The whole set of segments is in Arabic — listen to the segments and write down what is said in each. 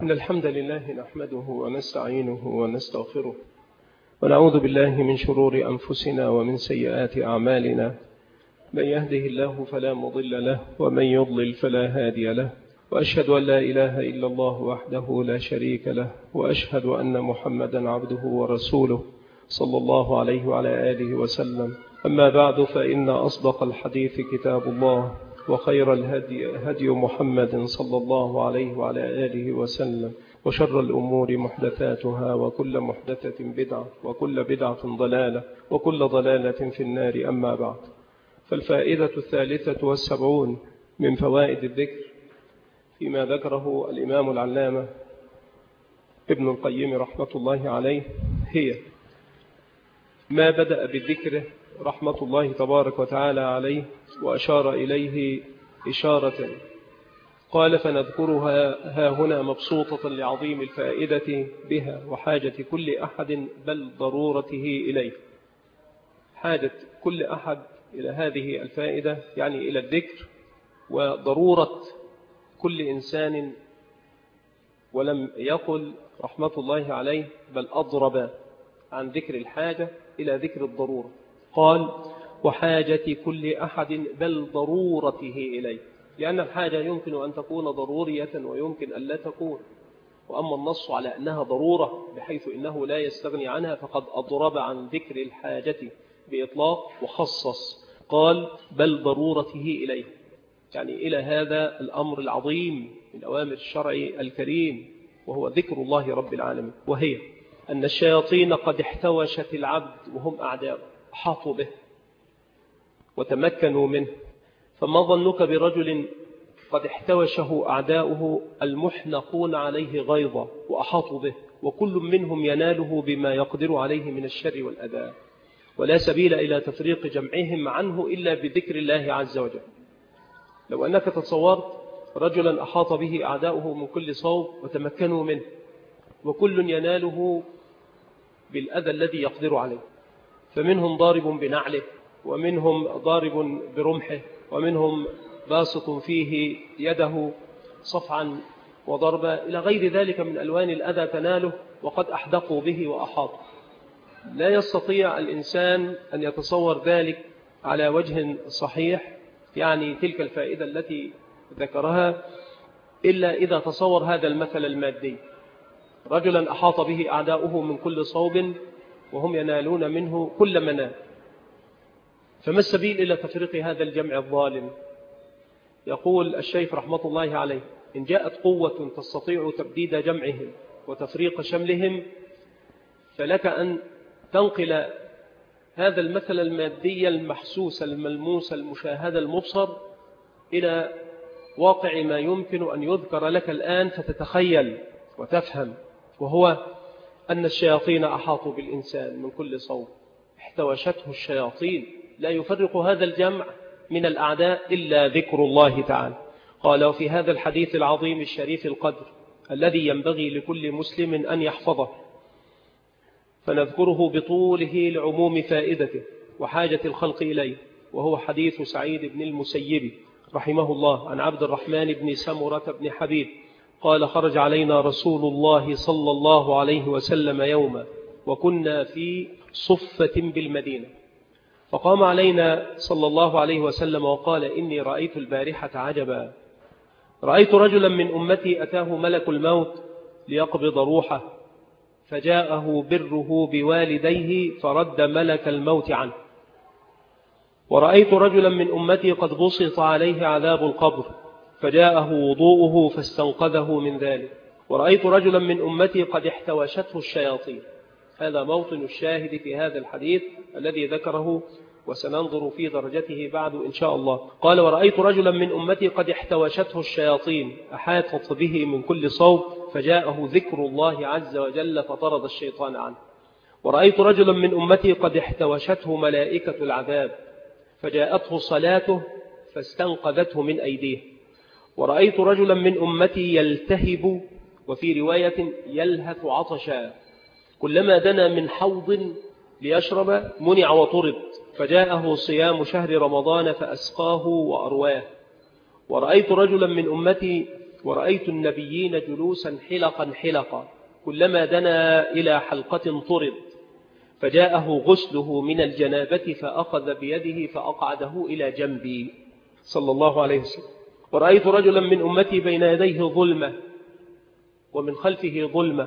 إن الحمد لله نحمده ونستعينه ونستغفره ونعوذ بالله من شرور أنفسنا ومن سيئات أعمالنا. من يهده الله فلا مضل له ومن يضلل فلا هادي له، وأشهد أن لا إله إلا الله وحده لا شريك له، وأشهد أن محمدا عبده ورسوله صلى الله عليه وعلى آله وسلم. أما بعد، فإن أصدق الحديث كتاب الله، وخير الهدي هدي محمد صلى الله عليه وعلى آله وسلم، وشر الأمور محدثاتها، وكل محدثة بدعة، وكل بدعة ضلالة، وكل ضلالة في النار. أما بعد، فالفائدة 73 من فوائد الذكر فيما ذكره الإمام العلامة ابن القيم رحمة الله عليه هي ما بدأ بالذكر رحمة الله تبارك وتعالى عليه وأشار إليه إشارة، قال: فنذكرها ها هنا مبسوطة لعظيم الفائدة بها وحاجة كل أحد، بل ضرورته إليه. حاجة كل أحد إلى هذه الفائدة يعني إلى الذكر، وضرورة كل إنسان. ولم يقل رحمة الله عليه بل أضرب عن ذكر الحاجة إلى ذكر الضرورة، قال: وحاجة كل أحد بل ضرورته إليه، لأن الحاجة يمكن أن تكون ضرورية ويمكن أن لا تكون، وأما النص على أنها ضرورة بحيث إنه لا يستغني عنها فقد أضرب عن ذكر الحاجة بإطلاق وخصص، قال: بل ضرورته إليه، يعني إلى هذا الأمر العظيم من أوامر الشرع الكريم، وهو ذكر الله رب العالمين، وهي أن الشياطين قد احتوشت العبد وهم أعداء، أحاطوا به وتمكنوا منه. فما ظنك برجل قد احتوشه أعداؤه المحنقون عليه غيظا وأحاطوا به، وكل منهم يناله بما يقدر عليه من الشر والأذى، ولا سبيل إلى تفريق جمعهم عنه إلا بذكر الله عز وجل. لو أنك تصورت رجلا أحاط به أعداؤه من كل صوب وتمكنوا منه، وكل يناله بالأذى الذي يقدر عليه، فمنهم ضارب بنعله، ومنهم ضارب برمحه، ومنهم باسط فيه يده صفعا وضربا إلى غير ذلك من ألوان الأذى تناله، وقد أحدقوا به وأحاطوا. لا يستطيع الإنسان أن يتصور ذلك على وجه صحيح، يعني تلك الفائدة التي ذكرها، إلا إذا تصور هذا المثل المادي: رجلا أحاط به أعداؤه من كل صوب وهم ينالون منه كل منال، فما السبيل إلى تفريق هذا الجمع الظالم؟ يقول الشيخ رحمة الله عليه: إن جاءت قوة تستطيع تبديد جمعهم وتفريق شملهم، فلك أن تنقل هذا المثل المادي المحسوس الملموس المشاهد المبصر إلى واقع ما يمكن أن يذكر لك الآن فتتخيل وتفهم، وهو أن الشياطين أحاطوا بالإنسان من كل صوب، احتوشته الشياطين، لا يفرق هذا الجمع من الأعداء إلا ذكر الله تعالى. قال: وفي هذا الحديث العظيم الشريف القدر الذي ينبغي لكل مسلم أن يحفظه، فنذكره بطوله لعموم فائدته وحاجة الخلق إليه، وهو حديث سعيد بن المسيب رحمه الله عن عبد الرحمن بن سمرة بن حبيب قال: خرج علينا رسول الله صلى الله عليه وسلم يوما، وكنا في صفة بالمدينة، فقام علينا صلى الله عليه وسلم وقال: إني رأيت البارحة عجبا، رأيت رجلا من أمتي أتاه ملك الموت ليقبض روحه، فجاءه بره بوالديه فرد ملك الموت عنه، ورأيت رجلا من أمتي قد بسط عليه عذاب القبر، فجاءه وضوءه فاستنقذه من ذلك، ورأيت رجلا من أمتي قد احتوشته الشياطين. هذا موطن الشاهد في هذا الحديث الذي ذكره، وسننظر في درجته بعد إن شاء الله. قال: ورأيت رجلا من أمتي قد احتوشته الشياطين، أحاطت به من كل صوب، فجاءه ذكر الله عز وجل فطرد الشيطان عنه. ورأيت رجلا من أمتي قد احتوشته ملائكة العذاب، فجاءته صلاته فاستنقذته من أيديه. ورأيت رجلا من أمتي يلتهب، وفي رواية يلهث عطشا، كلما دنا من حوض ليشرب منع وطرد، فجاءه صيام شهر رمضان فأسقاه وأرواه. ورأيت رجلا من أمتي ورأيت النبيين جلوسا حلقا حلقا كلما دنا إلى حلقة طرد، فجاءه غسله من الجنابة فأخذ بيده فأقعده إلى جنبي صلى الله عليه وسلم. ورأيت رجلا من أمتي بين يديه ظلمة ومن خلفه ظلمة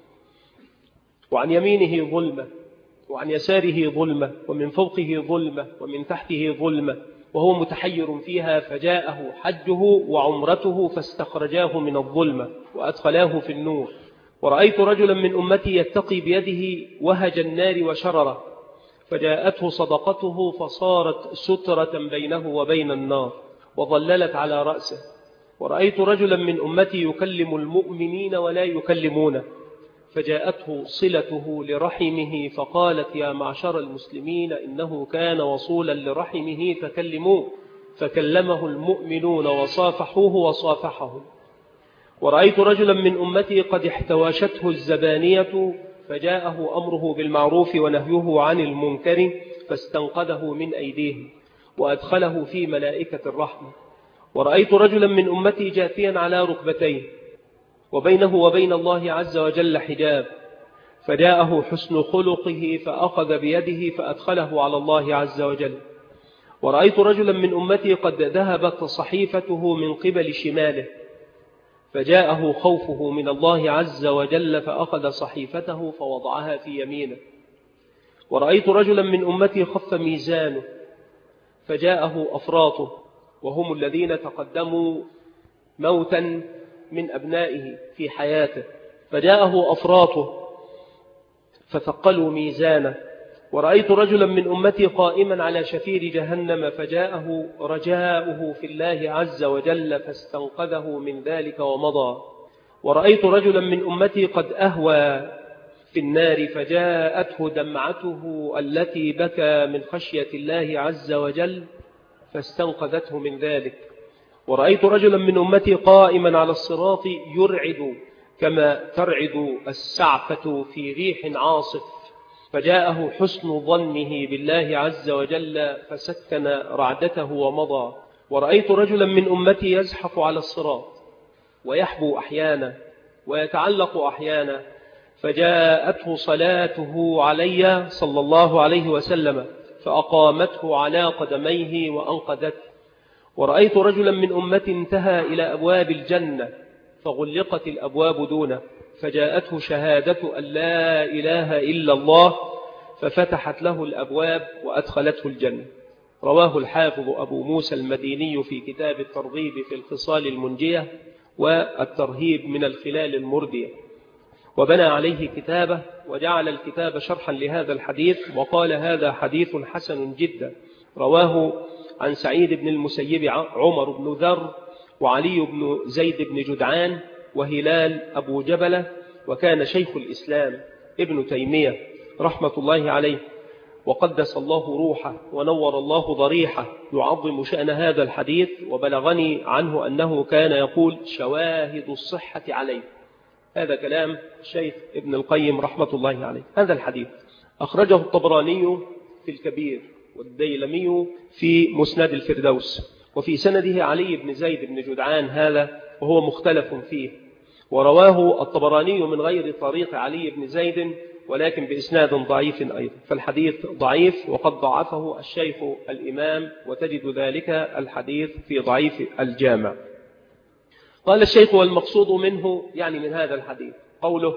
وعن يمينه ظلمة وعن يساره ظلمة ومن فوقه ظلمة ومن تحته ظلمة وهو متحير فيها، فجاءه حجه وعمرته فاستخرجاه من الظلمة وأدخلاه في النور. ورأيت رجلا من أمتي يتقي بيده وهج النار وشرره، فجاءته صدقته فصارت سترة بينه وبين النار وظللت على رأسه. ورأيت رجلا من أمتي يكلم المؤمنين ولا يكلمونه، فجاءته صلته لرحمه فقالت يا معشر المسلمين إنه كان وصولا لرحمه فكلموه، فكلمه المؤمنون وصافحوه وصافحهم. ورأيت رجلا من أمتي قد احتواشته الزبانية، فجاءه أمره بالمعروف ونهيه عن المنكر فاستنقذه من أيديهم وأدخله في ملائكة الرحمة. ورأيت رجلا من أمتي جاثيا على ركبتيه وبينه وبين الله عز وجل حجاب، فجاءه حسن خلقه فأخذ بيده فأدخله على الله عز وجل. ورأيت رجلا من أمتي قد ذهبت صحيفته من قبل شماله، فجاءه خوفه من الله عز وجل فأخذ صحيفته فوضعها في يمينه. ورأيت رجلا من أمتي خف ميزانه، فجاءه أفراطه وهم الذين تقدموا موتا من أبنائه في حياته، فجاءه أفراطه فثقلوا ميزانه. ورأيت رجلا من أمتي قائما على شفير جهنم، فجاءه رجاؤه في الله عز وجل فاستنقذه من ذلك ومضى. ورأيت رجلا من أمتي قد أهوى في النار، فجاءته دمعته التي بكى من خشية الله عز وجل فاستنقذته من ذلك. ورأيت رجلا من أمتي قائما على الصراط يرعد كما ترعد السعفة في ريح عاصف، فجاءه حسن ظنه بالله عز وجل فسكن رعدته ومضى. ورأيت رجلا من أمتي يزحف على الصراط ويحبو أحيانا ويتعلق أحيانا، فجاءته صلاته علي صلى الله عليه وسلم فأقامته على قدميه وأنقذته. ورأيت رجلا من أمتي انتهى إلى أبواب الجنة فغلقت الأبواب دونه، فجاءته شهادة أن لا إله إلا الله ففتحت له الأبواب وأدخلته الجنة. رواه الحافظ أبو موسى المديني في كتاب الترغيب في الخصال المنجية والترهيب من الخلال المردية، وبنى عليه كتابه وجعل الكتاب شرحا لهذا الحديث وقال هذا حديث حسن جدا. رواه عن سعيد بن المسيب عمر بن ذر وعلي بن زيد بن جدعان وهلال أبو جبلة، وكان شيخ الإسلام ابن تيمية رحمة الله عليه وقدس الله روحه ونور الله ضريحه يعظم شأن هذا الحديث. وبلغني عنه أنه كان يقول شواهد الصحة عليه. هذا كلام الشيخ ابن القيم رحمة الله عليه. هذا الحديث أخرجه الطبراني في الكبير والديلمي في مسند الفردوس، وفي سنده علي بن زيد بن جدعان هذا وهو مختلف فيه، ورواه الطبراني من غير طريق علي بن زيد ولكن بإسناد ضعيف أيضا، فالحديث ضعيف وقد ضعفه الشيخ الإمام، وتجد ذلك الحديث في ضعيف الجامع. قال الشيخ والمقصود منه يعني من هذا الحديث قوله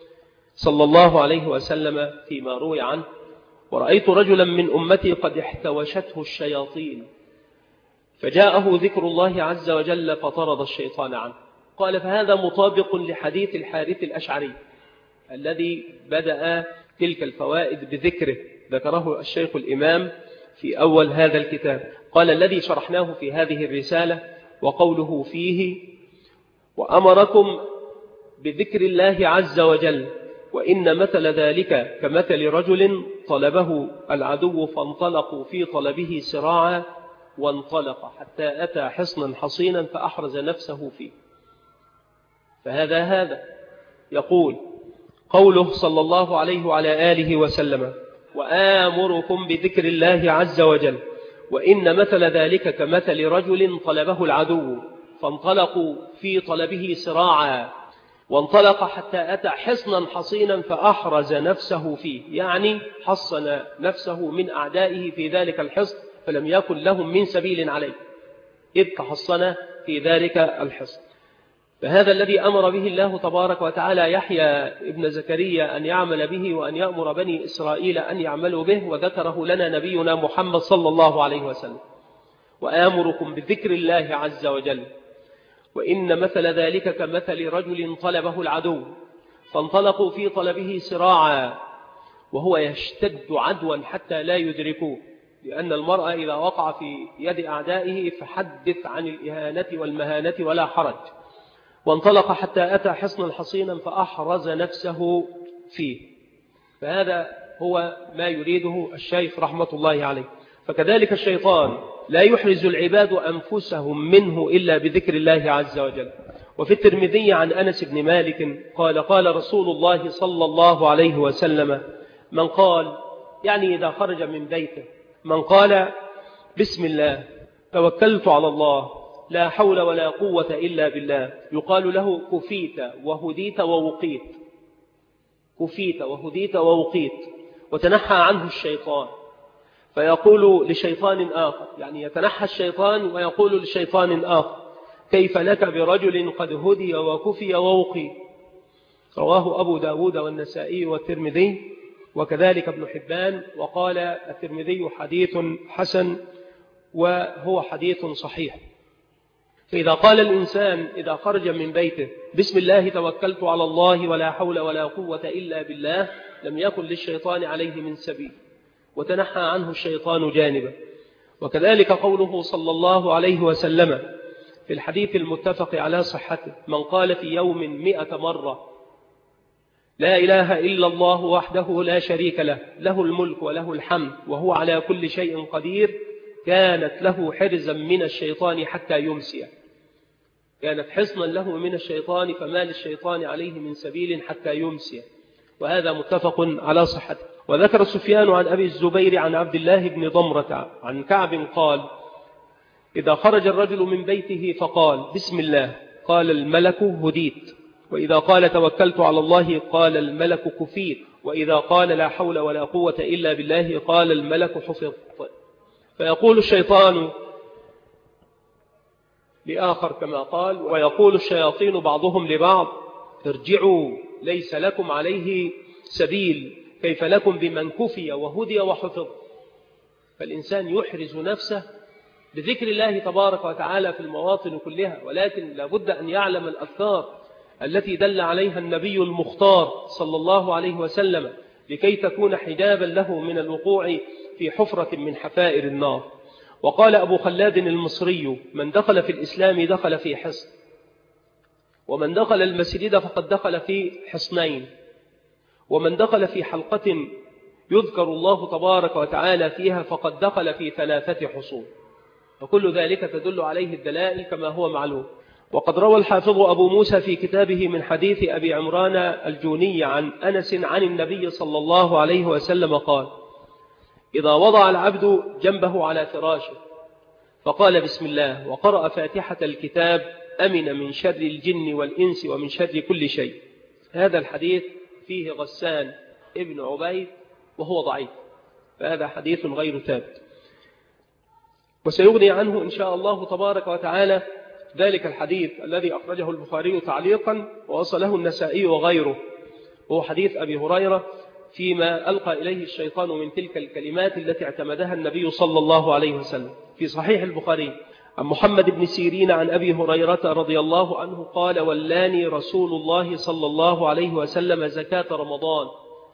صلى الله عليه وسلم فيما روي عنه ورأيت رجلا من أمتي قد احتوشته الشياطين فجاءه ذكر الله عز وجل فطرد الشيطان عنه. قال فهذا مطابق لحديث الحارث الأشعري الذي بدأ تلك الفوائد بذكره، ذكره الشيخ الإمام في أول هذا الكتاب. قال الذي شرحناه في هذه الرسالة وقوله فيه وأمركم بذكر الله عز وجل وإن مثل ذلك كمثل رجل طلبه العدو فانطلقوا في طلبه سراعا وانطلق حتى أتى حصنا حصينا فأحرز نفسه فيه. فهذا يقول قوله صلى الله عليه وعلى آله وسلم وآمركم بذكر الله عز وجل وإن مثل ذلك كمثل رجل طلبه العدو فانطلقوا في طلبه سراعا، وانطلق حتى أتى حصنا حصينا فأحرز نفسه فيه، يعني حصن نفسه من أعدائه في ذلك الحصن، فلم يكن لهم من سبيل عليه إذ تحصن في ذلك الحصن. فهذا الذي أمر به الله تبارك وتعالى يحيى ابن زكريا أن يعمل به وأن يأمر بني إسرائيل أن يعملوا به، وذكره لنا نبينا محمد صلى الله عليه وسلم: وآمركم بذكر الله عز وجل، وإن مثل ذلك كمثل رجل طلبه العدو فانطلقوا في طلبه سراعا وهو يشتد عدوا حتى لا يدركوه، لأن المرء إذا وقع في يد أعدائه فحدث عن الإهانة والمهانة ولا حرج. وانطلق حتى أتى حصنا حصينا فأحرز نفسه فيه. فهذا هو ما يريده الشيخ رحمة الله عليه. فكذلك الشيطان لا يحرز العباد أنفسهم منه إلا بذكر الله عز وجل. وفي الترمذي عن أنس بن مالك قال: قال رسول الله صلى الله عليه وسلم: من قال، يعني إذا خرج من بيته، من قال بسم الله توكلت على الله لا حول ولا قوة إلا بالله، يقال له كفيت وهديت ووقيت، كفيت وهديت ووقيت، وتنحى عنه الشيطان، فيقول لشيطان آخر، يعني يتنحى الشيطان ويقول لشيطان آخر: كيف لك برجل قد هدي وكفي ووقي. رواه أبو داود والنسائي والترمذي وكذلك ابن حبان، وقال الترمذي حديث حسن وهو حديث صحيح. فإذا قال الإنسان إذا خرج من بيته بسم الله توكلت على الله ولا حول ولا قوة إلا بالله، لم يكن للشيطان عليه من سبيل، وتنحى عنه الشيطان جانبا. وكذلك قوله صلى الله عليه وسلم في الحديث المتفق على صحته: من قال في يوم 100 مرة لا إله إلا الله وحده لا شريك له، له الملك وله الحمد وهو على كل شيء قدير، كانت له حرزا من الشيطان حتى يمسي. كانت حصنا له من الشيطان، فما للشيطان عليه من سبيل حتى يمسي. وهذا متفق على صحته. وذكر سفيان عن أبي الزبير عن عبد الله بن ضمرة عن كعب قال: إذا خرج الرجل من بيته فقال بسم الله قال الملك هديت، وإذا قال توكلت على الله قال الملك كفيت، وإذا قال لا حول ولا قوة إلا بالله قال الملك حفظت. فيقول الشيطان لآخر كما قال: ويقول الشياطين بعضهم لبعض ارجعوا ليس لكم عليه سبيل، كيف لكم بمن كفي وهدي وحفظ. فالإنسان يحرز نفسه بذكر الله تبارك وتعالى في المواطن كلها، ولكن لابد أن يعلم الأذكار التي دل عليها النبي المختار صلى الله عليه وسلم لكي تكون حجابا له من الوقوع في حفرة من حفائر النار. وقال أبو خلاد المصري: من دخل في الإسلام دخل في حصن، ومن دخل المسجد فقد دخل في حصنين، ومن دخل في حلقة يذكر الله تبارك وتعالى فيها فقد دخل في 3 حصون. وكل ذلك تدل عليه الدلائل كما هو معلوم. وقد روى الحافظ أبو موسى في كتابه من حديث أبي عمران الجوني عن أنس عن النبي صلى الله عليه وسلم قال: إذا وضع العبد جنبه على فراشه فقال بسم الله وقرأ فاتحة الكتاب أمن من شر الجن والإنس ومن شر كل شيء. هذا الحديث فيه غسان ابن عبيد وهو ضعيف، فهذا حديث غير ثابت. وسيغني عنه إن شاء الله تبارك وتعالى ذلك الحديث الذي أخرجه البخاري تعليقا ووصله النسائي وغيره، وهو حديث أبي هريرة فيما ألقى إليه الشيطان من تلك الكلمات التي اعتمدها النبي صلى الله عليه وسلم. في صحيح البخاري عن محمد بن سيرين عن أبي هريرة رضي الله عنه قال: ولاني رسول الله صلى الله عليه وسلم زكاة رمضان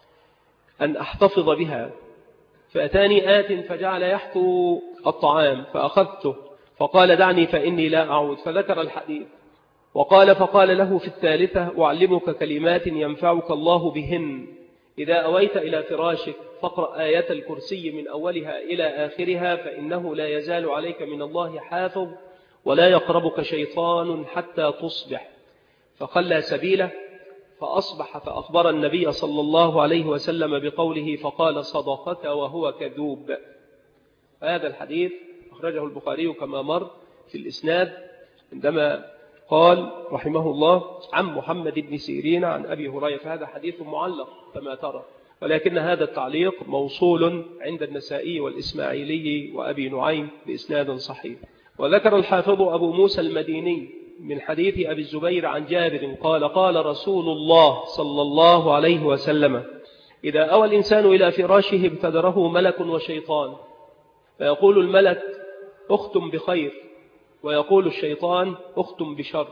أن أحتفظ بها، فأتاني آت فجعل يحثو الطعام فأخذته فقال: دعني فإني لا أعود، فذكر الحديث وقال: فقال له في الثالثة: أعلمك كلمات ينفعك الله بهن، إذا أويت إلى فراشك فاقرأ آية الكرسي من أولها إلى آخرها، فإنه لا يزال عليك من الله حافظ ولا يقربك شيطان حتى تصبح. فخلى سبيله فأصبح فأخبر النبي صلى الله عليه وسلم بقوله فقال: صدقك وهو كذوب. هذا الحديث أخرجه البخاري كما مر في الإسناد عندما قال رحمه الله عن محمد بن سيرين عن أبي هريرة، فهذا حديث معلق كما ترى، ولكن هذا التعليق موصول عند النسائي والإسماعيلي وأبي نعيم بإسناد صحيح. وذكر الحافظ أبو موسى المديني من حديث أبي الزبير عن جابر قال قال رسول الله صلى الله عليه وسلم: إذا أوى الإنسان إلى فراشه ابتدره ملك وشيطان، فيقول الملك: أختم بخير، ويقول الشيطان: أختم بشر.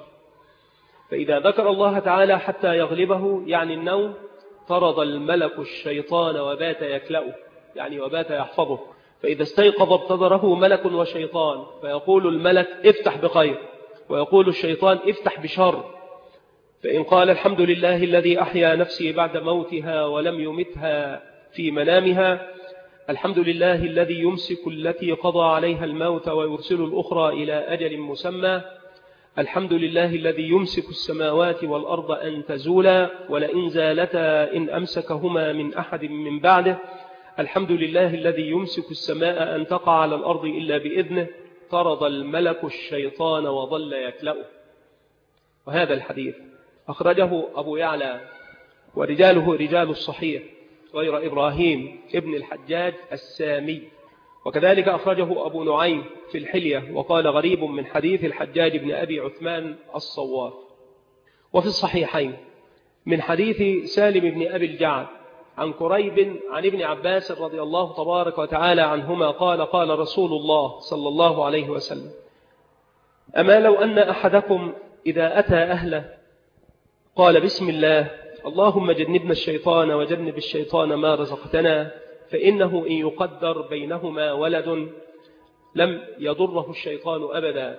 فإذا ذكر الله تعالى حتى يغلبه يعني النوم، طرد الملك الشيطان وبات يكلأه يعني وبات يحفظه. فإذا استيقظ ابتدره ملك وشيطان، فيقول الملك: افتح بخير، ويقول الشيطان: افتح بشر. فإن قال الحمد لله الذي أحيا نفسي بعد موتها ولم يمتها في منامها، الحمد لله الذي يمسك التي قضى عليها الموت ويرسل الأخرى إلى أجل مسمى، الحمد لله الذي يمسك السماوات والأرض أن تزولا ولئن زالتا إن أمسكهما من أحد من بعده، الحمد لله الذي يمسك السماء أن تقع على الأرض إلا بإذنه، طرد الملك الشيطان وظل يكلأه. وهذا الحديث أخرجه أبو يعلى ورجاله رجال الصحيح غير إبراهيم ابن الحجاج السامي، وكذلك أخرجه أبو نعيم في الحلية وقال غريب من حديث الحجاج بن أبي عثمان الصواف. وفي الصحيحين من حديث سالم بن أبي الجعد عن كريب عن ابن عباس رضي الله تبارك وتعالى عنهما قال قال رسول الله صلى الله عليه وسلم: أما لو أن أحدكم إذا أتى أهله قال بسم الله اللهم جنبنا الشيطان وجنب الشيطان ما رزقتنا، فإنه إن يقدر بينهما ولد لم يضره الشيطان أبدا.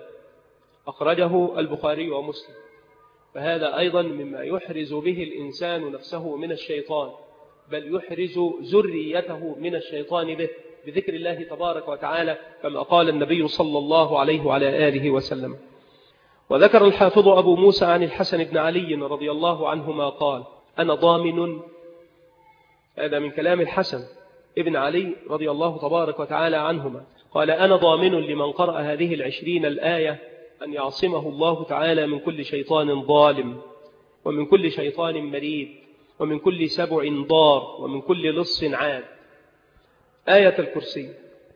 أخرجه البخاري ومسلم. فهذا أيضا مما يحرز به الإنسان نفسه من الشيطان، بل يحرز ذريته من الشيطان به بذكر الله تبارك وتعالى كما قال النبي صلى الله عليه وعلى آله وسلم. وذكر الحافظ أبو موسى عن الحسن بن علي رضي الله عنهما قال: أنا ضامن، هذا من كلام الحسن ابن علي رضي الله تبارك وتعالى عنهما، قال: أنا ضامن لمن قرأ هذه 20 الآية أن يعصمه الله تعالى من كل شيطان ظالم، ومن كل شيطان مريد، ومن كل سبع ضار، ومن كل لص عاد. آية الكرسي.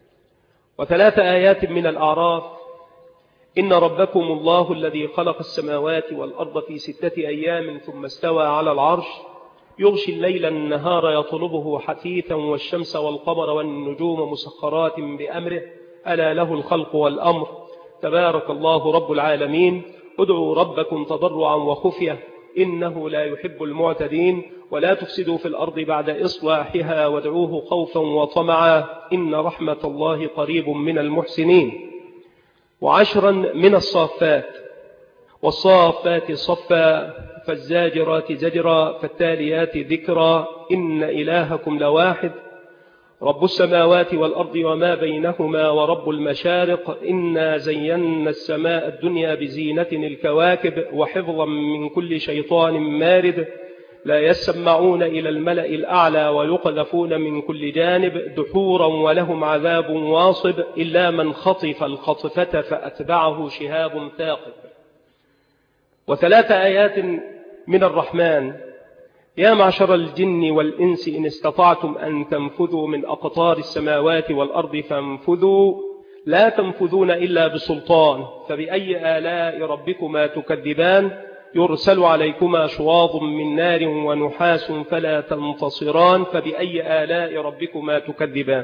و3 آيات من الأعراف: إن ربكم الله الذي خلق السماوات والأرض في 6 أيام ثم استوى على العرش يغشي الليل النهار يطلبه حثيثا والشمس والقمر والنجوم مسخرات بأمره ألا له الخلق والأمر تبارك الله رب العالمين ادعوا ربكم تضرعا وخفية إنه لا يحب المعتدين ولا تفسدوا في الأرض بعد إصلاحها وادعوه خوفا وطمعا إن رحمة الله قريب من المحسنين. 10 من الصافات: والصافات صفا فالزاجرات زجرا فالتاليات ذكرا إن إلهكم لواحد رب السماوات والأرض وما بينهما ورب المشارق إنا زينا السماء الدنيا بزينة الكواكب وحفظا من كل شيطان مارد لا يسمعون إلى الملأ الأعلى ويقذفون من كل جانب دحورا ولهم عذاب واصب إلا من خطف الخطفة فأتبعه شهاب ثاقب. 3 آيات من الرحمن: يا معشر الجن والإنس إن استطعتم أن تنفذوا من أقطار السماوات والأرض فانفذوا لا تنفذون إلا بسلطان فبأي آلاء ربكما تكذبان يرسل عليكما شواظ من نار ونحاس فلا تنتصران فبأي آلاء ربكما تكذبان.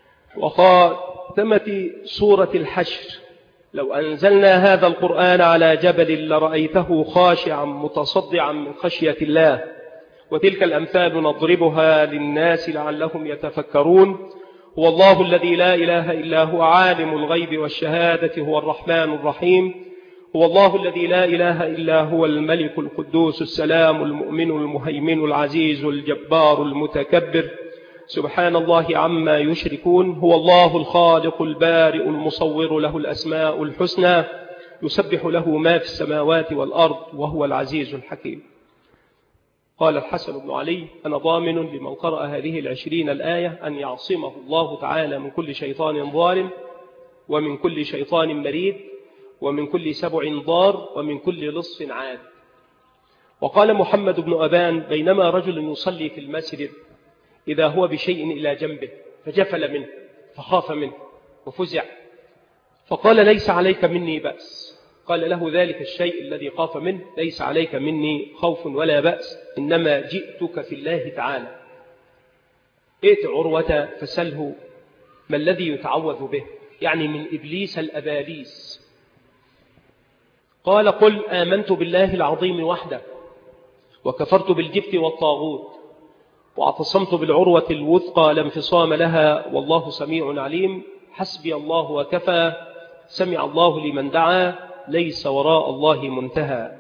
وخاتمة سورة الحشر: لو أنزلنا هذا القرآن على جبل لرأيته خاشعا متصدعا من خشية الله وتلك الأمثال نضربها للناس لعلهم يتفكرون. هو الله الذي لا إله إلا هو عالم الغيب والشهادة هو الرحمن الرحيم. هو الله الذي لا إله إلا هو الملك القدوس السلام المؤمن المهيمن العزيز الجبار المتكبر سبحان الله عما يشركون. هو الله الخالق البارئ المصور له الأسماء الحسنى يسبح له ما في السماوات والأرض وهو العزيز الحكيم. قال الحسن بن علي: أنا ضامن لمن قرأ هذه 20 الآية أن يعصمه الله تعالى من كل شيطان ظالم ومن كل شيطان مريد ومن كل 7 ضار ومن كل لص عاد. وقال محمد بن أبان بينما رجل يصلي في المسجد إذا هو بشيء إلى جنبه فجفل منه فخاف منه وفزع، فقال ليس عليك مني بأس. قال له ذلك الشيء الذي خاف منه ليس عليك مني خوف ولا بأس، إنما جئتك في الله تعالى. ائت عروة فسله ما الذي يتعوذ به، يعني من إبليس الأباليس. قال قل آمنت بالله العظيم وحده وكفرت بالجبت والطاغوت واعتصمت بالعروة الوثقى لا انفصام لها والله سميع عليم، حسبي الله وكفى، سمع الله لمن دعا، ليس وراء الله منتهى.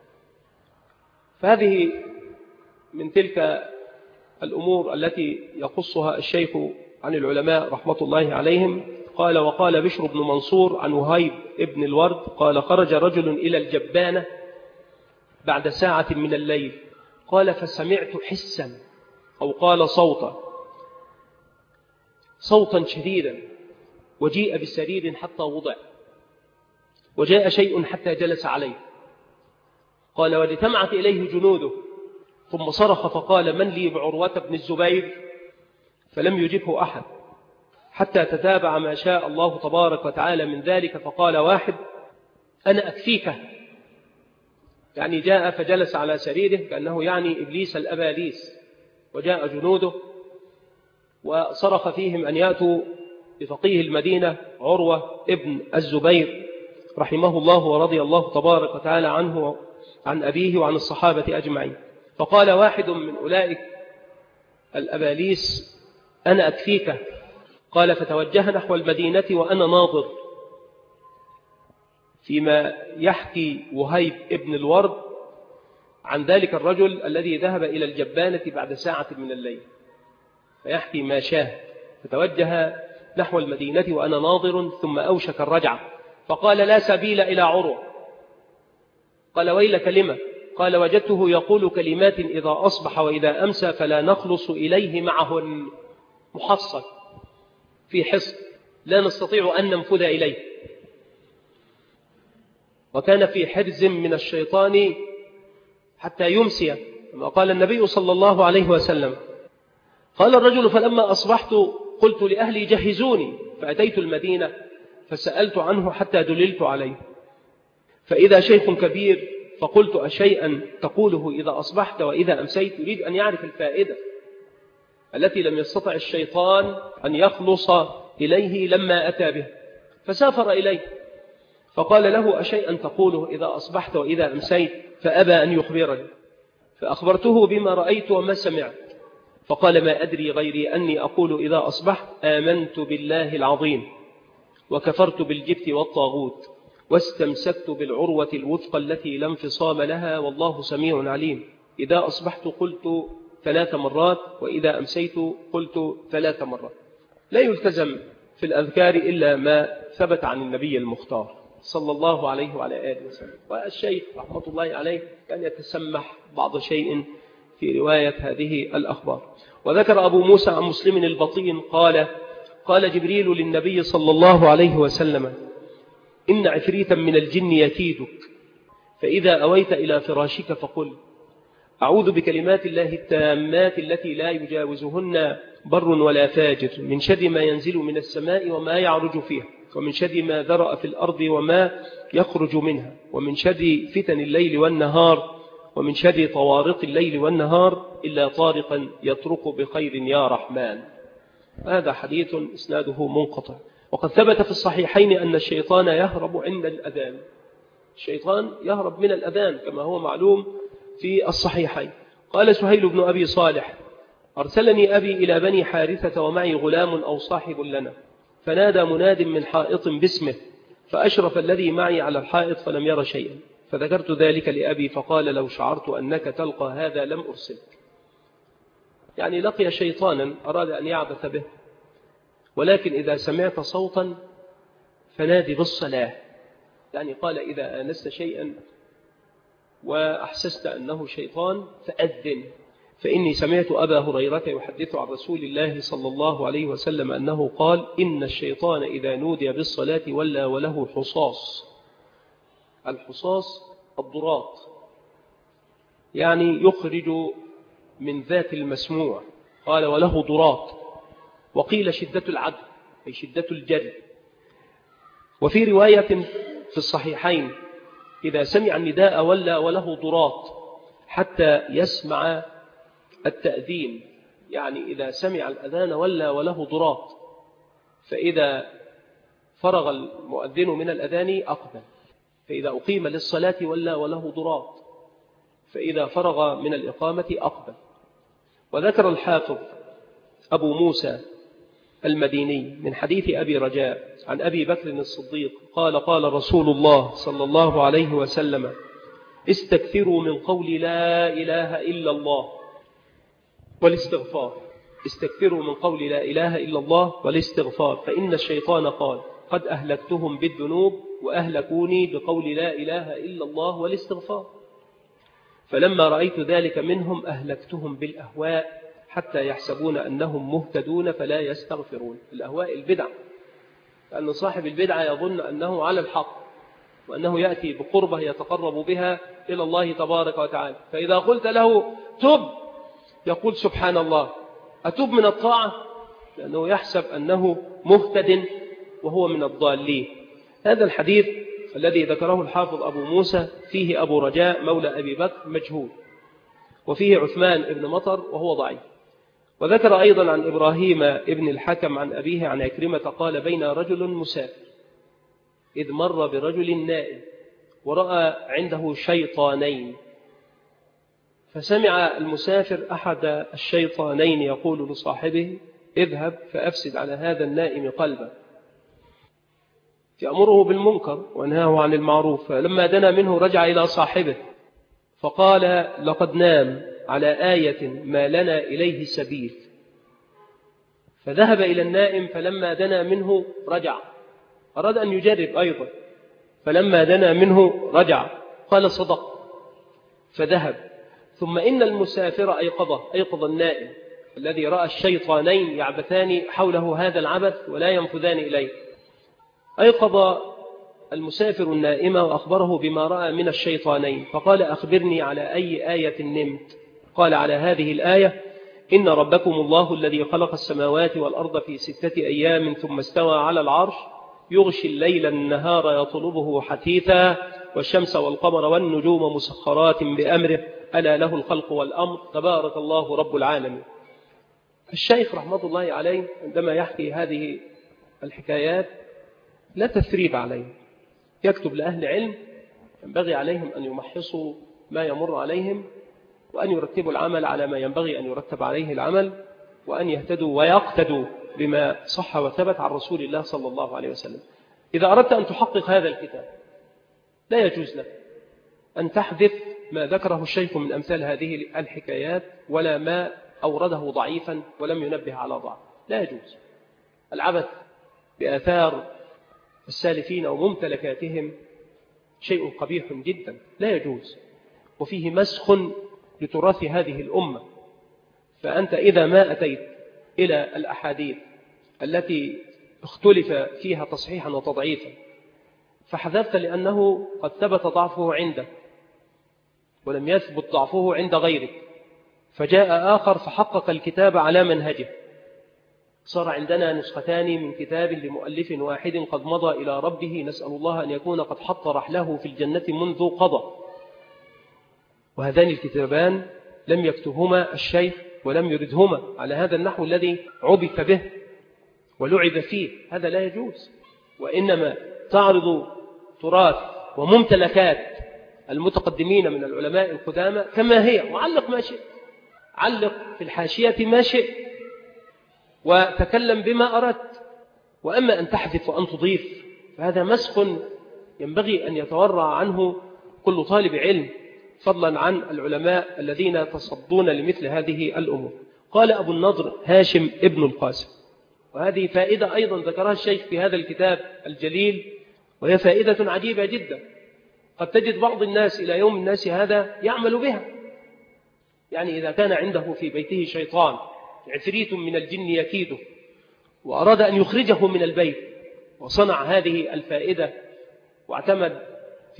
فهذه من تلك الأمور التي يقصها الشيخ عن العلماء رحمة الله عليهم. قال وقال بشر بن منصور عن وهيب ابن الورد قال خرج رجل إلى الجبانة بعد ساعة من الليل، قال فسمعت حسا أو قال صوتا شديدا، وجيء بسرير حتى وضع، وجاء شيء حتى جلس عليه. قال واجتمعت إليه جنوده، ثم صرخ فقال من لي بعروة بن الزبير؟ فلم يجبه أحد حتى تتابع ما شاء الله تبارك وتعالى من ذلك. فقال واحد أنا أكفيك، يعني جاء فجلس على سريره كأنه يعني إبليس الأباليس، وجاء جنوده وصرخ فيهم أن يأتوا بفقيه المدينة عروة ابن الزبير رحمه الله ورضي الله تبارك وتعالى عنه عن أبيه وعن الصحابة أجمعين. فقال واحد من أولئك الأباليس أنا أكفيك. قال فتوجه نحو المدينة وأنا ناظر، فيما يحكي وهيب ابن الورد عن ذلك الرجل الذي ذهب إلى الجبانة بعد ساعة من الليل، فيحكي ما شاه. فتوجه نحو المدينة وأنا ناظر، ثم أوشك الرجعة فقال لا سبيل إلى عروة. قال ويلك لما؟ قال وجدته يقول كلمات إذا أصبح وإذا أمسى فلا نخلص إليه معهن، محصن في حصن لا نستطيع أن ننفذ إليه، وكان في حرز من الشيطان حتى يمسي كما قال النبي صلى الله عليه وسلم. قال الرجل فلما أصبحت قلت لأهلي جهزوني، فأتيت المدينة فسألت عنه حتى دللت عليه، فإذا شيخ كبير فقلت أشيئا تقوله إذا أصبحت وإذا أمسيت؟ يريد أن يعرف الفائدة التي لم يستطع الشيطان أن يخلص إليه لما أتى به، فسافر إليه فقال له أشيئا تقوله إذا أصبحت وإذا أمسيت؟ فأبى أن يخبرني، فأخبرته بما رأيت وما سمعت، فقال ما أدري غيري أني أقول إذا أصبحت آمنت بالله العظيم وكفرت بالجبت والطاغوت واستمسكت بالعروة الوثقى التي لا انفصام لها والله سميع عليم. إذا أصبحت قلت 3 مرات وإذا أمسيت قلت 3 مرات. لا يلتزم في الأذكار إلا ما ثبت عن النبي المختار صلى الله عليه وعلى آله وسلم. والشيخ رحمة الله عليه كان يتسمح بعض شيء في رواية هذه الأخبار. وذكر أبو موسى عن مسلم البطين قال جبريل للنبي صلى الله عليه وسلم إن عفريتا من الجن يكيدك، فإذا أويت إلى فراشك فقل أعوذ بكلمات الله التامات التي لا يجاوزهن بر ولا فاجر من شر ما ينزل من السماء وما يعرج فيها، ومن شر ما ذرأ في الأرض وما يخرج منها، ومن شر فتن الليل والنهار، ومن شر طوارق الليل والنهار إلا طارقا يطرق بخير يا رحمن. هذا حديث إسناده منقطع. وقد ثبت في الصحيحين أن الشيطان يهرب عند الأذان، الشيطان يهرب من الأذان كما هو معلوم في الصحيحين. قال سهيل بن أبي صالح أرسلني أبي إلى بني حارثة ومعي غلام أو صاحب لنا، فنادى مناد من حائط باسمه، فأشرف الذي معي على الحائط فلم ير شيئا، فذكرت ذلك لأبي فقال لو شعرت أنك تلقى هذا لم أرسلك. يعني لقي شيطانا أراد أن يعبث به، ولكن إذا سمعت صوتا فنادي بالصلاة. يعني قال إذا آنست شيئا وأحسست أنه شيطان فأذن، فإني سمعت أبا هريرة يحدث عن رسول الله صلى الله عليه وسلم أنه قال إن الشيطان إذا نودي بالصلاة ولى وله حصاص، الحصاص الضراط، يعني يخرج من ذات المسموع. قال وله ضراط، وقيل شدة العدل أي شدة الجري. وفي رواية في الصحيحين إذا سمع النداء ولى وله ضراط حتى يسمع التأذين، يعني إذا سمع الأذان ولى وله ضراط، فإذا فرغ المؤذن من الأذان أقبل، فإذا أقيم للصلاة ولى وله ضراط، فإذا فرغ من الإقامة أقبل. وذكر الحافظ أبو موسى المديني من حديث أبي رجاء عن أبي بكر الصديق قال قال رسول الله صلى الله عليه وسلم استكثروا من قول لا إله إلا الله والاستغفار. استكثروا من قول لا إله إلا الله والاستغفار، فإن الشيطان قال قد أهلكتهم بالذنوب وأهلكوني بقول لا إله إلا الله والاستغفار، فلما رأيت ذلك منهم أهلكتهم بالأهواء حتى يحسبون أنهم مهتدون فلا يستغفرون. الأهواء البدع، لأن صاحب البدعة يظن أنه على الحق وأنه يأتي بقربة يتقرب بها إلى الله تبارك وتعالى، فإذا قلت له تب يقول سبحان الله، أتوب من الطاعة، لأنه يحسب أنه مهتد وهو من الضالين. هذا الحديث الذي ذكره الحافظ أبو موسى فيه أبو رجاء مولى أبي بكر مجهول، وفيه عثمان ابن مطر وهو ضعيف. وذكر أيضا عن إبراهيم ابن الحكم عن أبيه عن عكرمة قال بين رجل مسافر إذ مر برجل نائم ورأى عنده شيطانين، فسمع المسافر أحد الشيطانين يقول لصاحبه اذهب فأفسد على هذا النائم قلبه، يأمره بالمنكر وينهاه عن المعروف. فلما دنا منه رجع إلى صاحبه فقال لقد نام على آية ما لنا إليه سبيل، فذهب إلى النائم فلما دنا منه رجع، أراد أن يجرب أيضا، فلما دنا منه رجع قال صدق، فذهب. ثم إن المسافر أيقظ النائم الذي رأى الشيطانين يعبثان حوله هذا العبث ولا ينفذان إليه. أيقظ المسافر النائم وأخبره بما رأى من الشيطانين، فقال أخبرني على أي آية نمت؟ قال على هذه الآية إن ربكم الله الذي خلق السماوات والأرض في 6 أيام ثم استوى على العرش يغشي الليل النهار يطلبه حثيثا والشمس والقمر والنجوم مسخرات بأمره ألا له الخلق والأمر تبارك الله رب العالمين. الشيخ رحمة الله عليه عندما يحكي هذه الحكايات لا تثريب عليه، يكتب لأهل علم ينبغي عليهم أن يمحصوا ما يمر عليهم وأن يرتبوا العمل على ما ينبغي أن يرتب عليه العمل، وأن يهتدوا ويقتدوا بما صح وثبت عن رسول الله صلى الله عليه وسلم. إذا أردت أن تحقق هذا الكتاب لا يجوز لك أن تحذف ما ذكره الشيخ من أمثال هذه الحكايات ولا ما أورده ضعيفا ولم ينبه على ضعف، لا يجوز. العبث بآثار السالفين وممتلكاتهم شيء قبيح جدا لا يجوز، وفيه مسخ لتراث هذه الأمة. فأنت إذا ما أتيت إلى الأحاديث التي اختلف فيها تصحيحا وتضعيفا فحذفت لأنه قد ثبت ضعفه عندك ولم يثبت ضعفه عند غيرك، فجاء آخر فحقق الكتاب على منهجه، صار عندنا نسختان من كتاب لمؤلف واحد قد مضى إلى ربه، نسأل الله أن يكون قد حط رحله في الجنة منذ قضى. وهذان الكتابان لم يكتبهما الشيخ ولم يردهما على هذا النحو الذي عبث به ولعب فيه، هذا لا يجوز. وإنما تعرض تراث وممتلكات المتقدمين من العلماء القدامى كما هي، وعلق ما شئت، علق في الحاشية ما شئت وتكلم بما أردت. وأما أن تحذف وأن تضيف فهذا مسخ ينبغي أن يتورع عنه كل طالب علم، فضلا عن العلماء الذين تصدون لمثل هذه الأمور. قال أبو النضر هاشم ابن القاسم، وهذه فائدة أيضا ذكرها الشيخ في هذا الكتاب الجليل، وهي فائدة عجيبة جدا قد تجد بعض الناس إلى يوم الناس هذا يعمل بها. يعني إذا كان عنده في بيته شيطان عفريت من الجن يكيده وأراد أن يخرجه من البيت وصنع هذه الفائدة واعتمد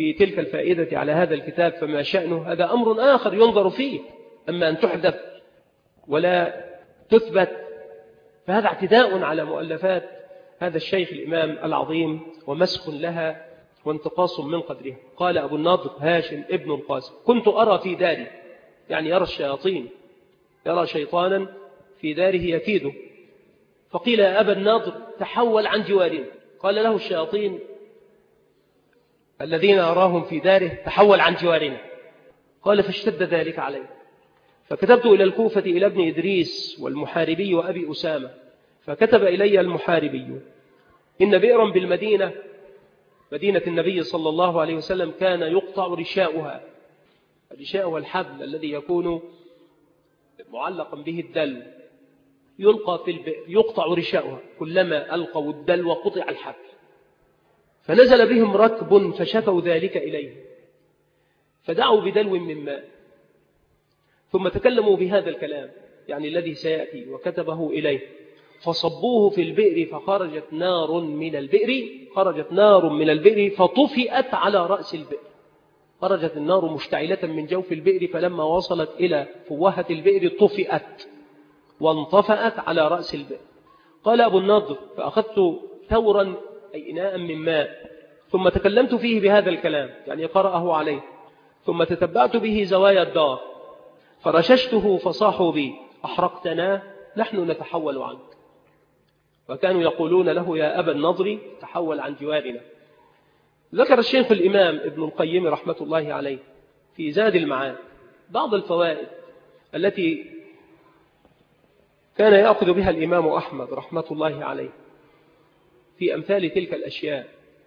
في تلك الفائدة على هذا الكتاب فما شأنه، هذا أمر آخر ينظر فيه. أما أن تحدث ولا تثبت فهذا اعتداء على مؤلفات هذا الشيخ الإمام العظيم ومسخ لها وانتقاص من قدرها. قال أبو النضر هاشم ابن القاسم: كنت أرى في داري، يعني يرى الشياطين، يرى شيطانا في داره يكيده. فقيل: يا أبا النضر تحول عن جوارنا. قال له الشياطين الذين أراهم في داره: تحول عن جوارنا. قال: فاشتد ذلك علي، فكتبت إلى الكوفة إلى ابن إدريس والمحاربي وأبي أسامة، فكتب إلي المحاربي: إن بئرا بالمدينة، مدينة النبي صلى الله عليه وسلم، كان يقطع رشاؤها. الرشاء هو الحبل الذي يكون معلقا به الدلو، يلقى في البئر، يقطع رشاؤها، كلما ألقوا الدلو قطع الحبل. فنزل بهم ركب فشكوا ذلك إليه، فدعوا بدلو من ماء، ثم تكلموا بهذا الكلام يعني الذي سيأتي، وكتبه إليه، فصبوه في البئر فخرجت نار من البئر، خرجت نار من البئر فطفئت على رأس البئر. خرجت النار مشتعلة من جوف البئر، فلما وصلت إلى فوهة البئر طفئت وانطفأت على رأس البئر. قال أبو النضر: فأخذت ثورا أي إناء من ماء، ثم تكلمت فيه بهذا الكلام يعني قرأه عليه، ثم تتبعت به زوايا الدار، فرششته فصاحوا بي: أحرقتنا، نحن نتحول عنك. وكانوا يقولون له: يا أبا النضر تحول عن جوارنا. ذكر الشيخ الإمام ابن القيم رحمة الله عليه في زاد المعاد بعض الفوائد التي كان يأخذ بها الإمام أحمد رحمة الله عليه في أمثال تلك الأشياء.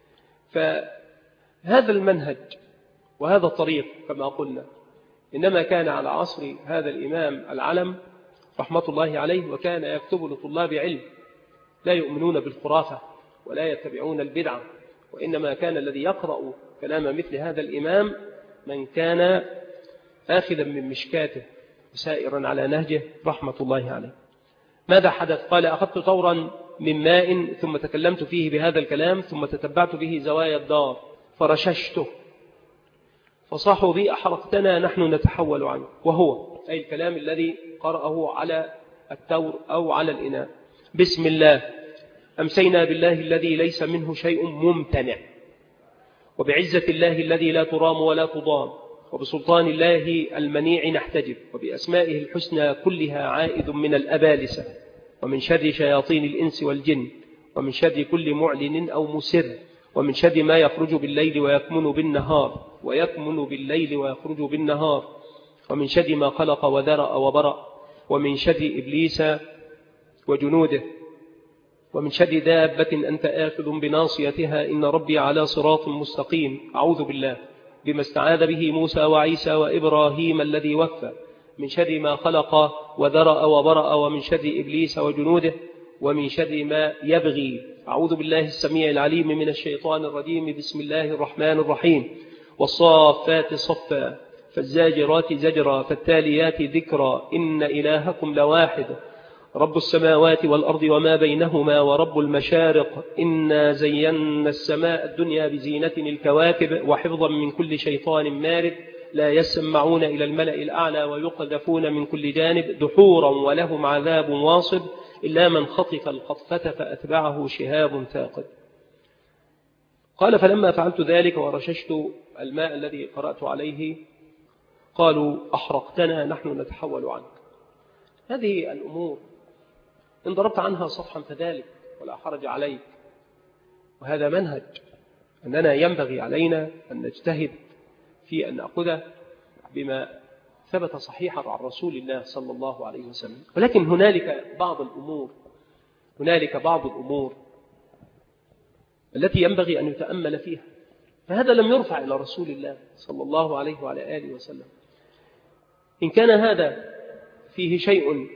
فهذا المنهج وهذا الطريق كما قلنا إنما كان على عصر هذا الإمام العلم رحمة الله عليه، وكان يكتب لطلاب علم لا يؤمنون بالخرافة ولا يتبعون البدعة، وإنما كان الذي يقرأ كلام مثل هذا الإمام من كان آخذا من مشكاته وسائرا على نهجه رحمة الله عليه. ماذا حدث؟ قال: أخذت طورا من ماء ثم تكلمت فيه بهذا الكلام، ثم تتبعت به زوايا الدار فرششته فصاحوا بي: أحرقتنا، نحن نتحول عنه. وهو أي الكلام الذي قرأه على التور أو على الإناء: بسم الله، أمسينا بالله الذي ليس منه شيء ممتنع، وبعزة الله الذي لا ترام ولا تضام، وبسلطان الله المنيع نحتجب، وبأسمائه الحسنى كلها عائد من الأبالسة، ومن شر شياطين الإنس والجن، ومن شر كل معلن أو مسر، ومن شر ما يخرج بالليل ويكمن بالنهار ويخرج بالنهار، ومن شر ما خلق وذرأ وبرأ، ومن شر إبليس وجنوده، ومن شر دابة أنت آخذ بناصيتها، إن ربي على صراط مستقيم. أعوذ بالله بما استعاذ به موسى وعيسى وإبراهيم الذي وفى، من شر ما خلق وذرأ وبرأ، ومن شر إبليس وجنوده، ومن شر ما يبغي. أعوذ بالله السميع العليم من الشيطان الرجيم. بسم الله الرحمن الرحيم. والصافات صفا، فالزاجرات زجرا، فالتاليات ذكرا، إن إلهكم لواحد، رب السماوات والأرض وما بينهما، ورب المشارق، إنا زينا السماء الدنيا بزينة الكواكب، وحفظا من كل شيطان مارد، لا يسمعون إلى الملأ الأعلى ويقذفون من كل جانب، دحورا ولهم عذاب واصب، إلا من خطف الخطفة فأتبعه شهاب ثاقب. قال: فلما فعلت ذلك ورششت الماء الذي قرأت عليه قالوا: أحرقتنا، نحن نتحول عنك. هذه الأمور إن ضربت عنها صفحا فذلك ولا حرج عليك، وهذا منهج أننا ينبغي علينا أن نجتهد في أن نأخذ بما ثبت صحيحا عن رسول الله صلى الله عليه وسلم. ولكن هنالك بعض الأمور التي ينبغي أن يتأمل فيها، فهذا لم يرفع إلى رسول الله صلى الله عليه وعلى آله وسلم. إن كان هذا فيه شيء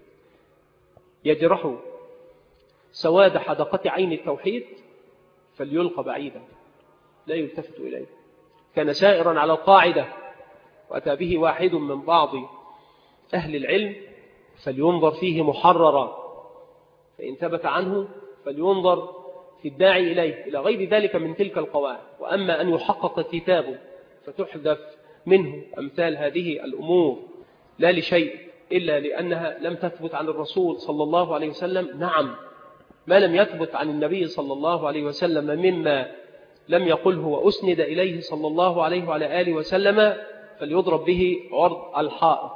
يجرح سواد حدقة عين التوحيد فليلقى بعيدا لا يلتفت إليه. كان سائرا على القاعدة وأتى به واحد من بعض أهل العلم فلينظر فيه محررا، فإن ثبت عنه فلينظر في الداعي إليه إلى غير ذلك من تلك القواعد. وأما أن يحقق كتاب فتحذف منه أمثال هذه الأمور لا لشيء إلا لأنها لم تثبت عن الرسول صلى الله عليه وسلم، نعم، ما لم يثبت عن النبي صلى الله عليه وسلم مما لم يقله وأسند إليه صلى الله عليه وعلى آله وسلم فليضرب به عرض الحائط.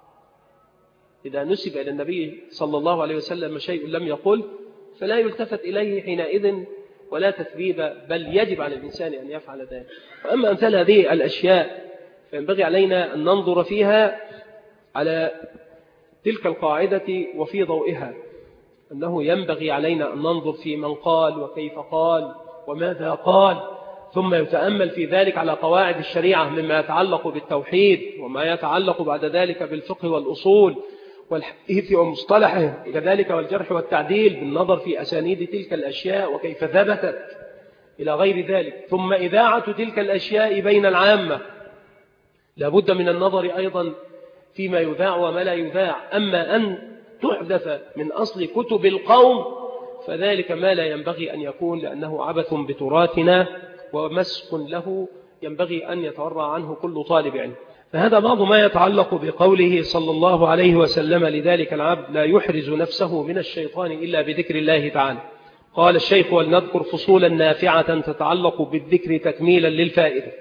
إذا نسب إلى النبي صلى الله عليه وسلم شيء لم يقل فلا يلتفت إليه حينئذ ولا تثبيب، بل يجب على الإنسان أن يفعل ذلك. وأما أمثال هذه الأشياء فينبغي علينا أن ننظر فيها على تلك القاعدة وفي ضوئها، أنه ينبغي علينا أن ننظر في من قال وكيف قال وماذا قال، ثم يتأمل في ذلك على قواعد الشريعة مما يتعلق بالتوحيد وما يتعلق بعد ذلك بالفقه والأصول والحديث ومصطلحه، كذلك والجرح والتعديل بالنظر في أسانيد تلك الأشياء وكيف ثبتت إلى غير ذلك، ثم إذاعة تلك الأشياء بين العامة. لابد من النظر أيضا فيما يذاع وما لا يذاع. أما أن تحدث من أصل كتب القوم فذلك ما لا ينبغي أن يكون، لأنه عبث بتراثنا ومسخ له ينبغي أن يتورع عنه كل طالب علم. فهذا بعض ما يتعلق بقوله صلى الله عليه وسلم: لذلك العبد لا يحرز نفسه من الشيطان إلا بذكر الله تعالى. قال الشيخ: ولنذكر فصولا نافعة تتعلق بالذكر تكميلا للفائدة.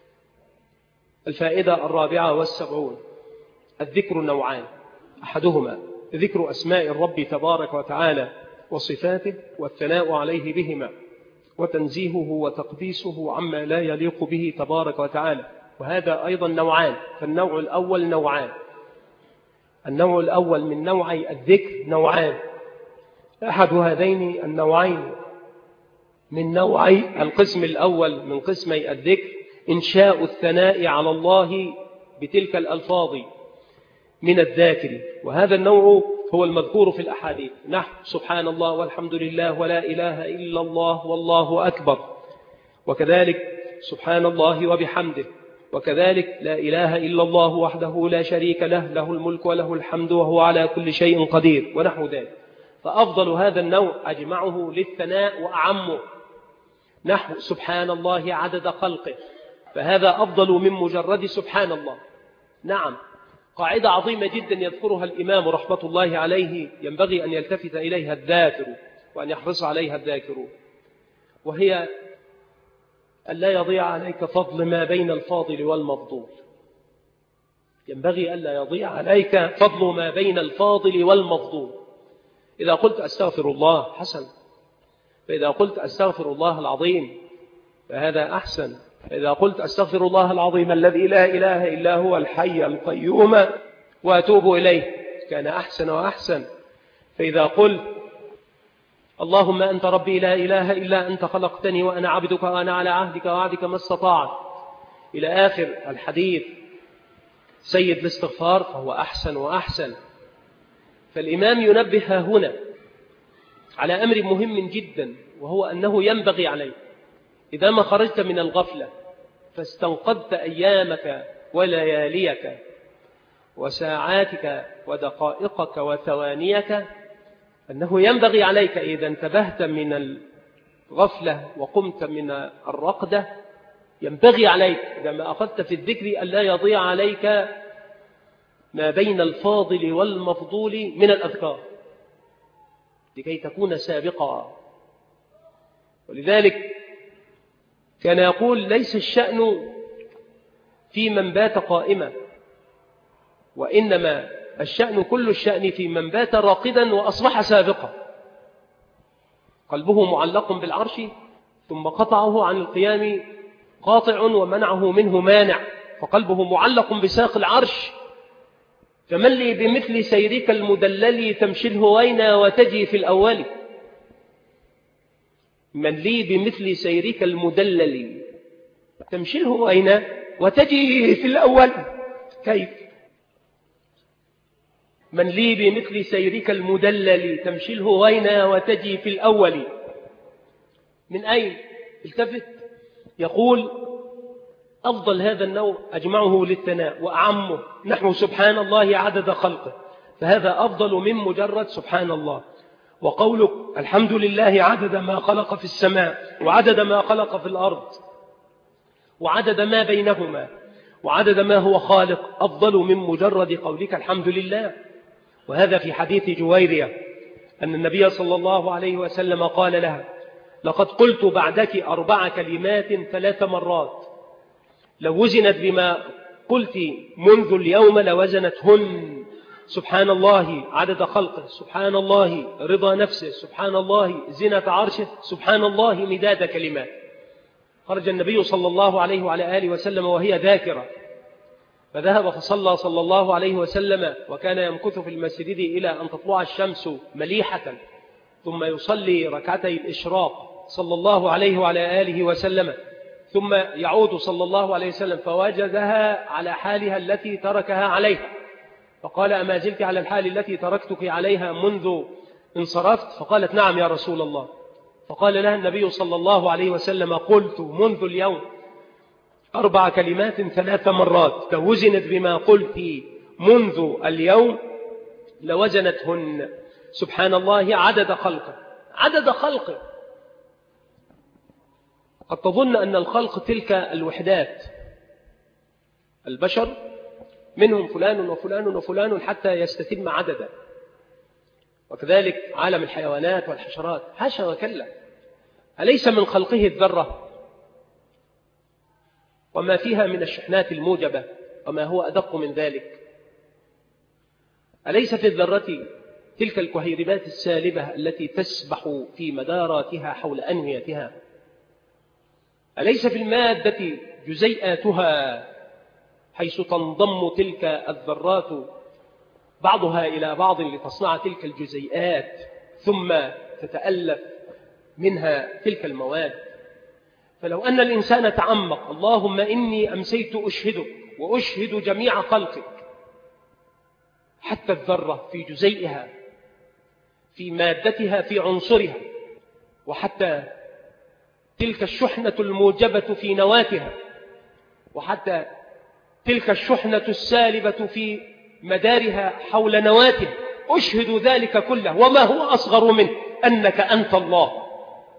الفائدة 74. الذكر نوعان: أحدهما ذكر أسماء الرب تبارك وتعالى وصفاته والثناء عليه بهما وتنزيهه وتقديسه عما لا يليق به تبارك وتعالى، وهذا أيضا نوعان. فالنوع الأول نوعان. النوع الأول من نوعي الذكر نوعان. أحد هذين النوعين من نوعي القسم الأول من قسمي الذكر إنشاء الثناء على الله بتلك الألفاظ من الذاكر، وهذا النوع هو المذكور في الأحاديث، نحو سبحان الله والحمد لله ولا إله إلا الله والله أكبر، وكذلك سبحان الله وبحمده، وكذلك لا إله إلا الله وحده لا شريك له، له الملك وله الحمد وهو على كل شيء قدير، ونحو ذلك. فأفضل هذا النوع أجمعه للثناء وأعمه، نحو سبحان الله عدد خلقه، فهذا أفضل من مجرد سبحان الله. نعم، قاعدة عظيمة جدا يذكرها الإمام رحمة الله عليه ينبغي أن يلتفت إليها الذاكر وأن يحرص عليها الذاكرون، وهي أن لا يضيع عليك فضل ما بين الفاضل والمفضول. ينبغي أن لا يضيع عليك فضل ما بين الفاضل والمفضول. إذا قلت أستغفر الله حسن، فإذا قلت أستغفر الله العظيم فهذا أحسن، فإذا قلت أستغفر الله العظيم الذي لا إله إلا هو الحي القيوم وأتوب إليه كان أحسن وأحسن. فإذا قلت اللهم أنت ربي لا إله إلا أنت خلقتني وأنا عبدك وأنا على عهدك ووعدك ما استطعت إلى آخر الحديث سيد الاستغفار فهو أحسن وأحسن. فالإمام ينبه هنا على أمر مهم جدا، وهو أنه ينبغي عليك إذا ما خرجت من الغفلة فاستنقذت أيامك ولياليك وساعاتك ودقائقك وثوانيك، أنه ينبغي عليك إذا انتبهت من الغفلة وقمت من الرقدة، ينبغي عليك إذا ما أخذت في الذكر أن لا يضيع عليك ما بين الفاضل والمفضول من الأذكار لكي تكون سابقا. ولذلك كان يقول ليس الشأن في من بات قائما، وإنما الشأن كل الشأن في من بات راقدا وأصبح سابقا، قلبه معلق بالعرش ثم قطعه عن القيام قاطع ومنعه منه مانع، فقلبه معلق بساق العرش. فمن لي بمثل سيرك المدلل تمشي الهوينا وتجي في الأول. من لي بمثل سيرك المدلل تمشي الهوينا وتجي في الأول. كيف؟ من لي بمثل سيرك المدلل تمشي الهوينا وتجي في الأول. من أين؟ التفت. يقول أفضل هذا النوع أجمعه للثناء وأعمه، نحو سبحان الله عدد خلقه، فهذا أفضل من مجرد سبحان الله. وقولك الحمد لله عدد ما خلق في السماء وعدد ما خلق في الأرض وعدد ما بينهما وعدد ما هو خالق أفضل من مجرد قولك الحمد لله. وهذا في حديث جويرية أن النبي صلى الله عليه وسلم قال لها لقد قلت بعدك 4 كلمات 3 مرات لو وزنت بما قلت منذ اليوم لوزنتهن سبحان الله عدد خلقه، سبحان الله رضا نفسه، سبحان الله زنة عرشه، سبحان الله مداد كلمات. خرج النبي صلى الله عليه وعلى آله وسلم وهي ذاكرة، فذهب فصلى صلى الله عليه وسلم، وكان يمكث في المسجد إلى أن تطلع الشمس مليحة، ثم يصلي ركعتي الإشراق صلى الله عليه وعلى آله وسلم، ثم يعود صلى الله عليه وسلم فوجدها على حالها التي تركها عليها، فقال أما زلت على الحال التي تركتك عليها منذ انصرفت؟ فقالت نعم يا رسول الله. فقال لها النبي صلى الله عليه وسلم قلت منذ اليوم 4 كلمات 3 مرات لو وزنت بما قلت منذ اليوم لوزنتهن سبحان الله عدد خلقه. عدد خلقه، قد تظن أن الخلق تلك الوحدات، البشر منهم فلان وفلان وفلان حتى يستتم عددا، وكذلك عالم الحيوانات والحشرات، حاشا وكلا، أليس من خلقه الذرة وما فيها من الشحنات الموجبة وما هو أدق من ذلك؟ أليس في الذرة تلك الكهيربات السالبة التي تسبح في مداراتها حول أنويتها؟ أليس في المادة جزيئاتها حيث تنضم تلك الذرات بعضها إلى بعض لتصنع تلك الجزيئات ثم تتألف منها تلك المواد؟ فلو أن الإنسان تعمق اللهم إني أمسيت أشهدك وأشهد جميع خلقك، حتى الذرة في جزيئها في مادتها في عنصرها، وحتى تلك الشحنة الموجبة في نواتها، وحتى تلك الشحنة السالبة في مدارها حول نواتها، أشهد ذلك كله وما هو أصغر منه أنك أنت الله.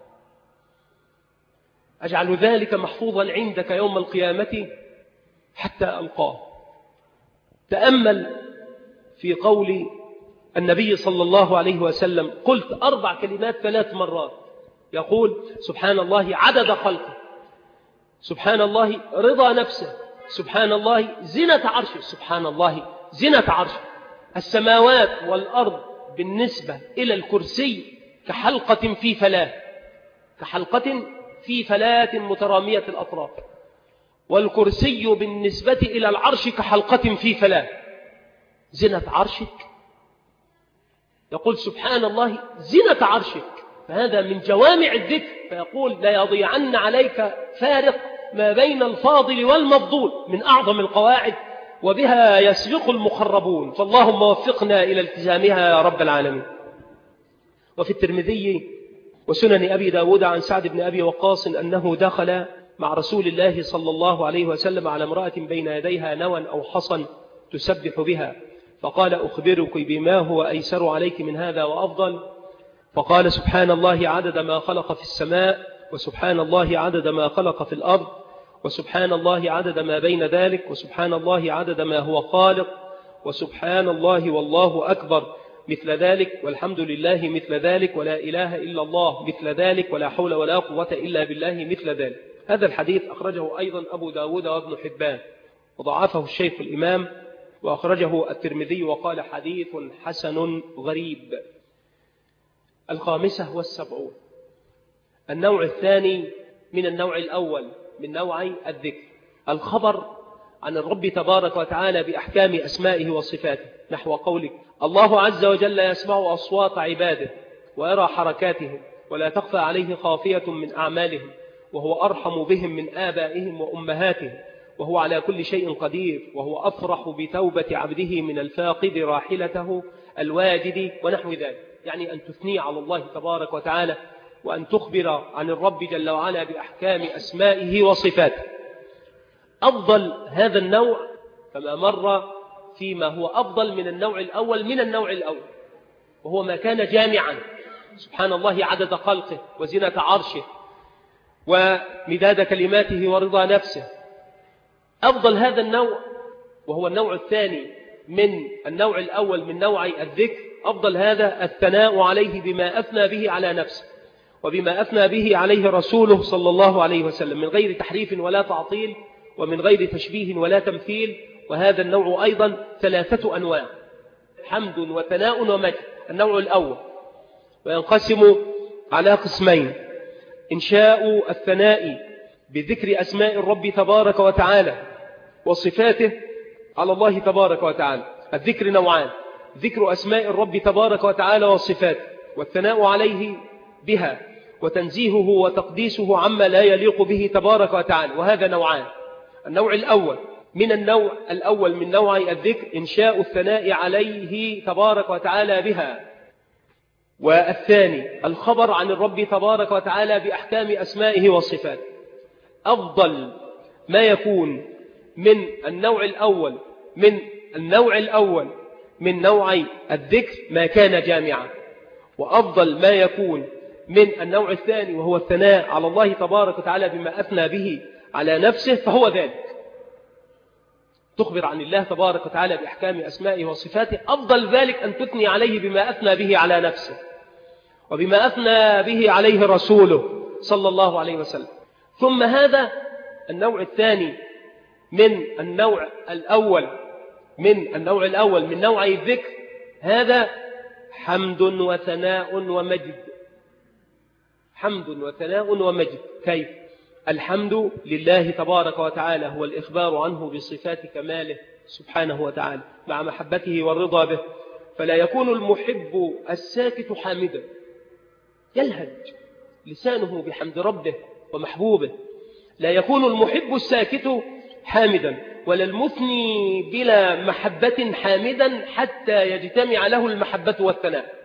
أجعل ذلك محفوظا عندك يوم القيامة حتى ألقاه. تأمل في قول النبي صلى الله عليه وسلم قلت 4 كلمات 3 مرات، يقول سبحان الله عدد خلقه، سبحان الله رضا نفسه، سبحان الله زنة عرشه، سبحان الله زنة عرشه. السماوات والأرض بالنسبة إلى الكرسي كحلقة في فلاة، كحلقة في فلاة مترامية الأطراف، والكرسي بالنسبة إلى العرش كحلقة في فلاة. زنة عرشك، يقول سبحان الله زنة عرشك، فهذا من جوامع الذكر، فيقول لا يضيعن عليك فارق ما بين الفاضل والمفضول، من أعظم القواعد وبها يسبق المقربون، فاللهم وفقنا إلى التزامها يا رب العالمين. وفي الترمذي وسنن أبي داود عن سعد بن أبي وقاص أنه دخل مع رسول الله صلى الله عليه وسلم على امرأة بين يديها نوى أو حصن تسبح بها، فقال أخبرك بما هو أيسر عليك من هذا وأفضل؟ فقال سبحان الله عدد ما خلق في السماء، وسبحان الله عدد ما خلق في الأرض، وسبحان الله عدد ما بين ذلك، وسبحان الله عدد ما هو خالق، وسبحان الله والله أكبر مثل ذلك، والحمد لله مثل ذلك، ولا إله إلا الله مثل ذلك، ولا حول ولا قوة إلا بالله مثل ذلك. هذا الحديث أخرجه أيضا أبو داود وابن حبان، وضعفه الشيخ الإمام، وأخرجه الترمذي وقال حديث حسن غريب. 75. النوع الثاني من النوع الأول من نوعي الذكر، الخبر عن الرب تبارك وتعالى بأحكام أسمائه وصفاته، نحو قولك الله عز وجل يسمع أصوات عباده ويرى حركاتهم ولا تخفى عليه خافية من أعمالهم، وهو أرحم بهم من آبائهم وأمهاتهم، وهو على كل شيء قدير، وهو أفرح بتوبة عبده من الفاقد راحلته الواجد، ونحو ذلك. يعني أن تثني على الله تبارك وتعالى، وأن تخبر عن الرب جل وعلا بأحكام أسمائه وصفاته. أفضل هذا النوع كما مر فيما هو أفضل من النوع الأول وهو ما كان جامعا سبحان الله عدد خلقه وزنة عرشه ومداد كلماته ورضا نفسه. أفضل هذا النوع، وهو النوع الثاني من النوع الأول من نوعي الذكر، أفضل هذا الثناء عليه بما أثنى به على نفسه وبما أثنى به عليه رسوله صلى الله عليه وسلم، من غير تحريف ولا تعطيل ومن غير تشبيه ولا تمثيل. وهذا النوع أيضا 3 أنواع: حمد وثناء ومجد. النوع الأول وينقسم على قسمين: إنشاء الثناء بذكر أسماء الرب تبارك وتعالى وصفاته على الله تبارك وتعالى. الذكر نوعان: ذكر أسماء الرب تبارك وتعالى وصفاته والثناء عليه بها وتنزيهه وتقديسه عما لا يليق به تبارك وتعالى، وهذا نوعان. النوع الأول من نوع الذكر إنشاء الثناء عليه تبارك وتعالى بها، والثاني الخبر عن الرب تبارك وتعالى بأحكام أسمائه وصفاته. أفضل ما يكون من النوع الأول من نوع الذكر ما كان جامعا، وأفضل ما يكون من النوع الثاني وهو الثناء على الله تبارك وتعالى بما أثنى به على نفسه، فهو ذلك: تخبر عن الله تبارك وتعالى بأحكام أسمائه وصفاته. أفضل ذلك أن تثني عليه بما أثنى به على نفسه وبما أثنى به عليه رسوله صلى الله عليه وسلم. ثم هذا النوع الثاني من النوع الأول من نوع الذكر، هذا حمد وثناء ومجد. حمد وثناء ومجد. كيف؟ الحمد لله تبارك وتعالى هو الإخبار عنه بصفات كماله سبحانه وتعالى مع محبته والرضا به، فلا يكون المحب الساكت حامدا يلهج لسانه بحمد ربه ومحبوبه. لا يكون المحب الساكت حامدا، ولا المثني بلا محبة حامدا حتى يجتمع له المحبة والثناء.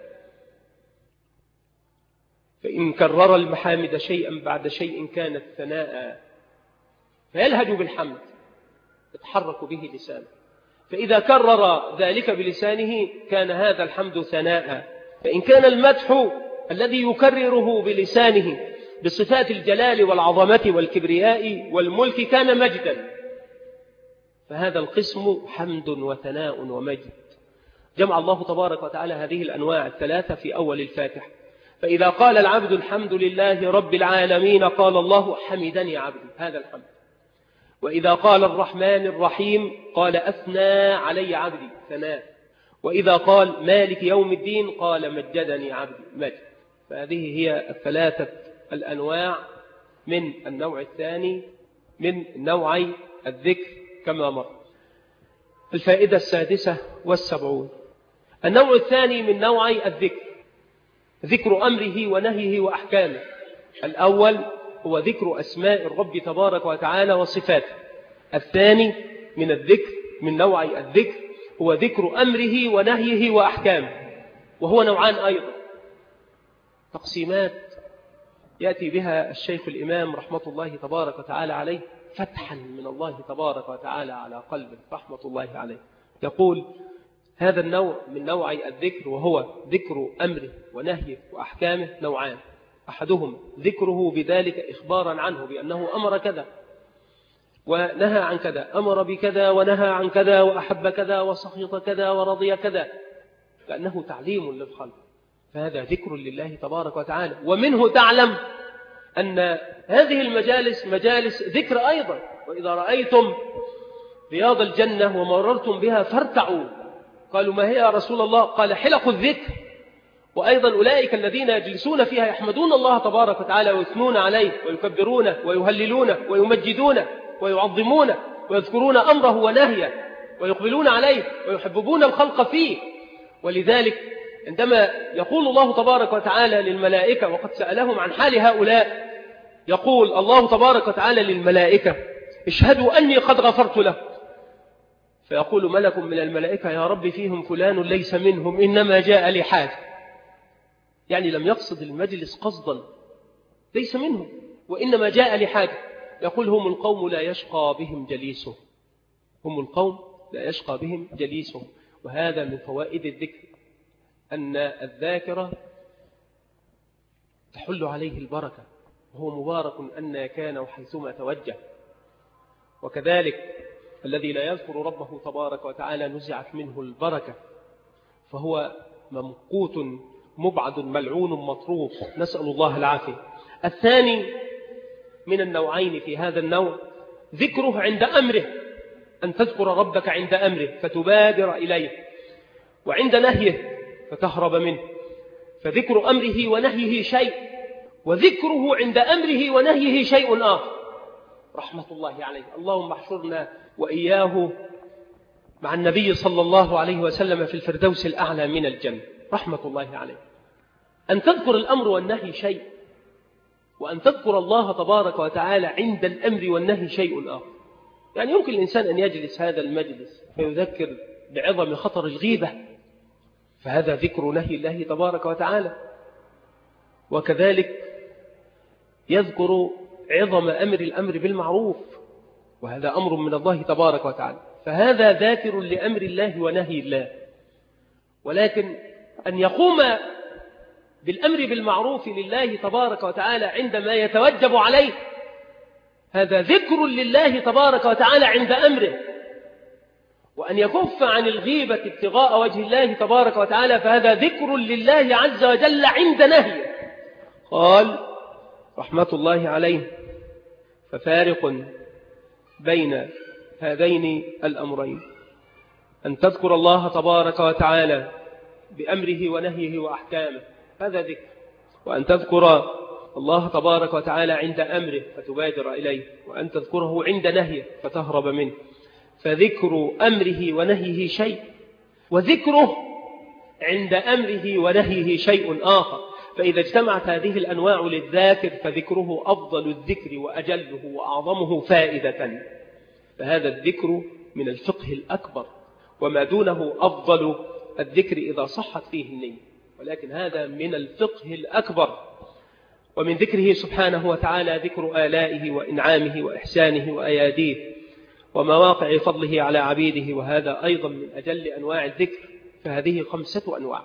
فإن كرر المحامد شيئا بعد شيء كانت ثناء، فيلهج بالحمد يتحرك به لسانه، فإذا كرر ذلك بلسانه كان هذا الحمد ثناء. فإن كان المدح الذي يكرره بلسانه بصفات الجلال والعظمة والكبرياء والملك كان مجدا، فهذا القسم حمد وثناء ومجد. جمع الله تبارك وتعالى هذه الأنواع 3 في أول الفاتحة. فإذا قال العبد الحمد لله رب العالمين قال الله حمدني عبدي، هذا الحمد. وإذا قال الرحمن الرحيم قال أثنى علي عبدي، ثناء. وإذا قال مالك يوم الدين قال مجدني عبدي، مجد. فهذه هي 3 الأنواع من النوع الثاني من نوعي الذكر كما مر. الفائدة 76. النوع الثاني من نوعي الذكر ذكر أمره ونهيه وأحكامه. الأول هو ذكر أسماء الرب تبارك وتعالى وصفاته. الثاني من الذكر من نوعي الذكر هو ذكر أمره ونهيه وأحكامه، وهو نوعان أيضا، تقسيمات يأتي بها الشيخ الإمام رحمة الله تبارك وتعالى عليه فتحا من الله تبارك وتعالى على قلبه رحمة الله عليه. يقول: هذا النوع من نوعي الذكر وهو ذكر أمره ونهيه وأحكامه نوعان: أحدهم ذكره بذلك إخبارا عنه بأنه أمر كذا ونهى عن كذا، أمر بكذا ونهى عن كذا، وأحب كذا وسخط كذا ورضي كذا، لأنه تعليم للخلق، فهذا ذكر لله تبارك وتعالى. ومنه تعلم أن هذه المجالس مجالس ذكر أيضا. وإذا رأيتم رياض الجنة ومررتم بها فارتعوا. قالوا: ما هي يا رسول الله؟ قال: حلق الذكر. وأيضا أولئك الذين يجلسون فيها يحمدون الله تبارك وتعالى ويثنون عليه ويكبرونه ويهللونه ويمجدونه ويعظمونه ويذكرون أمره ونهيه ويقبلون عليه ويحببون الخلق فيه. ولذلك عندما يقول الله تبارك وتعالى للملائكة وقد سألهم عن حال هؤلاء، يقول الله تبارك وتعالى للملائكة: اشهدوا أني قد غفرت له. فيقول ملك من الملائكة: يا رب فيهم فلان ليس منهم، إنما جاء لحاجة. يعني لم يقصد المجلس قصدا، ليس منهم وإنما جاء لحاجة. يقول: هم القوم لا يشقى بهم جليسهم، هم القوم لا يشقى بهم جليسهم. وهذا من فوائد الذكر، أن الذاكرة تحل عليه البركة، وهو مبارك أن كان وحيثما توجه. وكذلك الذي لا يذكر ربه تبارك وتعالى نزعت منه البركة، فهو ممقوت مبعد ملعون مطروق، نسأل الله العافية. الثاني من النوعين في هذا النوع ذكره عند أمره، أن تذكر ربك عند أمره فتبادر إليه، وعند نهيه فتهرب منه. فذكر أمره ونهيه شيء، وذكره عند أمره ونهيه شيء آخر، رحمة الله عليه. اللهم احشرنا وإياه مع النبي صلى الله عليه وسلم في الفردوس الأعلى من الجنة، رحمة الله عليه. أن تذكر الأمر والنهي شيء، وأن تذكر الله تبارك وتعالى عند الأمر والنهي شيء آخر. يعني يمكن الإنسان أن يجلس هذا المجلس فيذكر بعظم خطر الغيبة، فهذا ذكر نهي الله تبارك وتعالى. وكذلك يذكر عظم الأمر بالمعروف، وهذا أمر من الله تبارك وتعالى، فهذا ذاكر لأمر الله ونهي الله. ولكن أن يقوم بالأمر بالمعروف لله تبارك وتعالى عندما يتوجب عليه، هذا ذكر لله تبارك وتعالى عند أمره. وأن يكف عن الغيبة ابتغاء وجه الله تبارك وتعالى، فهذا ذكر لله عز وجل عند نهيه. قال رحمة الله عليه: ففارق بين هذين الأمرين، أن تذكر الله تبارك وتعالى بأمره ونهيه وأحكامه، هذا ذكر. وأن تذكر الله تبارك وتعالى عند أمره فتبادر إليه، وأن تذكره عند نهيه فتهرب منه. فذكر أمره ونهيه شيء، وذكره عند أمره ونهيه شيء آخر. فإذا اجتمعت هذه الأنواع للذاكر فذكره أفضل الذكر وأجله وأعظمه فائدة. فهذا الذكر من الفقه الأكبر، وما دونه أفضل الذكر إذا صحت فيه النية، ولكن هذا من الفقه الأكبر. ومن ذكره سبحانه وتعالى ذكر آلائه وإنعامه وإحسانه وأياديه ومواقع فضله على عبيده، وهذا أيضا من أجل أنواع الذكر. فهذه 5 أنواع،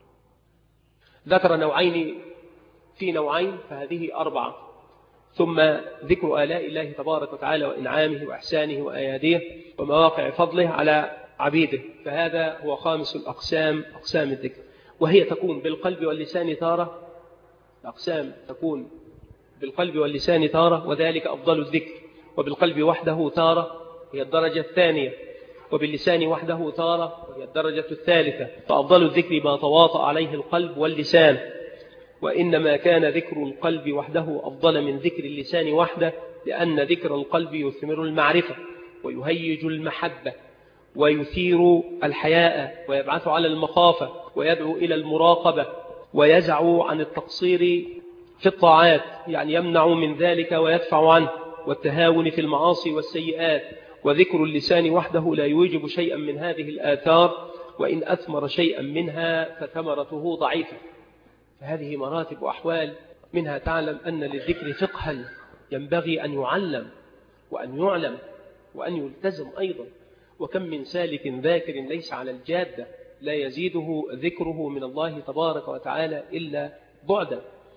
ذكر نوعين في نوعين، فهذه 4. ثم ذكر آلاء الله تبارك وتعالى وإنعامه وإحسانه وأياديه ومواقع فضله على عبيده، فهذا هو 5 الأقسام، أقسام الذكر. وهي تكون بالقلب واللسان تارة، الأقسام تكون بالقلب واللسان تارة، وذلك أفضل الذكر. وبالقلب وحده تارة، هي الدرجة الثانية. وباللسان وحده تارة، وهي الدرجة الثالثة. فأفضل الذكر ما تواطأ عليه القلب واللسان، وإنما كان ذكر القلب وحده أفضل من ذكر اللسان وحده، لأن ذكر القلب يثمر المعرفة ويهيج المحبة ويثير الحياء ويبعث على المخافة ويدعو إلى المراقبة ويزع عن التقصير في الطاعات، يعني يمنع من ذلك ويدفع عنه، والتهاون في المعاصي والسيئات. وذكر اللسان وحده لا يوجب شيئا من هذه الآثار، وإن أثمر شيئا منها فثمرته ضعيفة. فهذه مراتب وأحوال، منها تعلم أن للذكر فقها ينبغي أن يعلم وأن يعلم وأن يلتزم أيضا. وكم من سالك ذاكر ليس على الجادة لا يزيده ذكره من الله تبارك وتعالى إلا بعدا،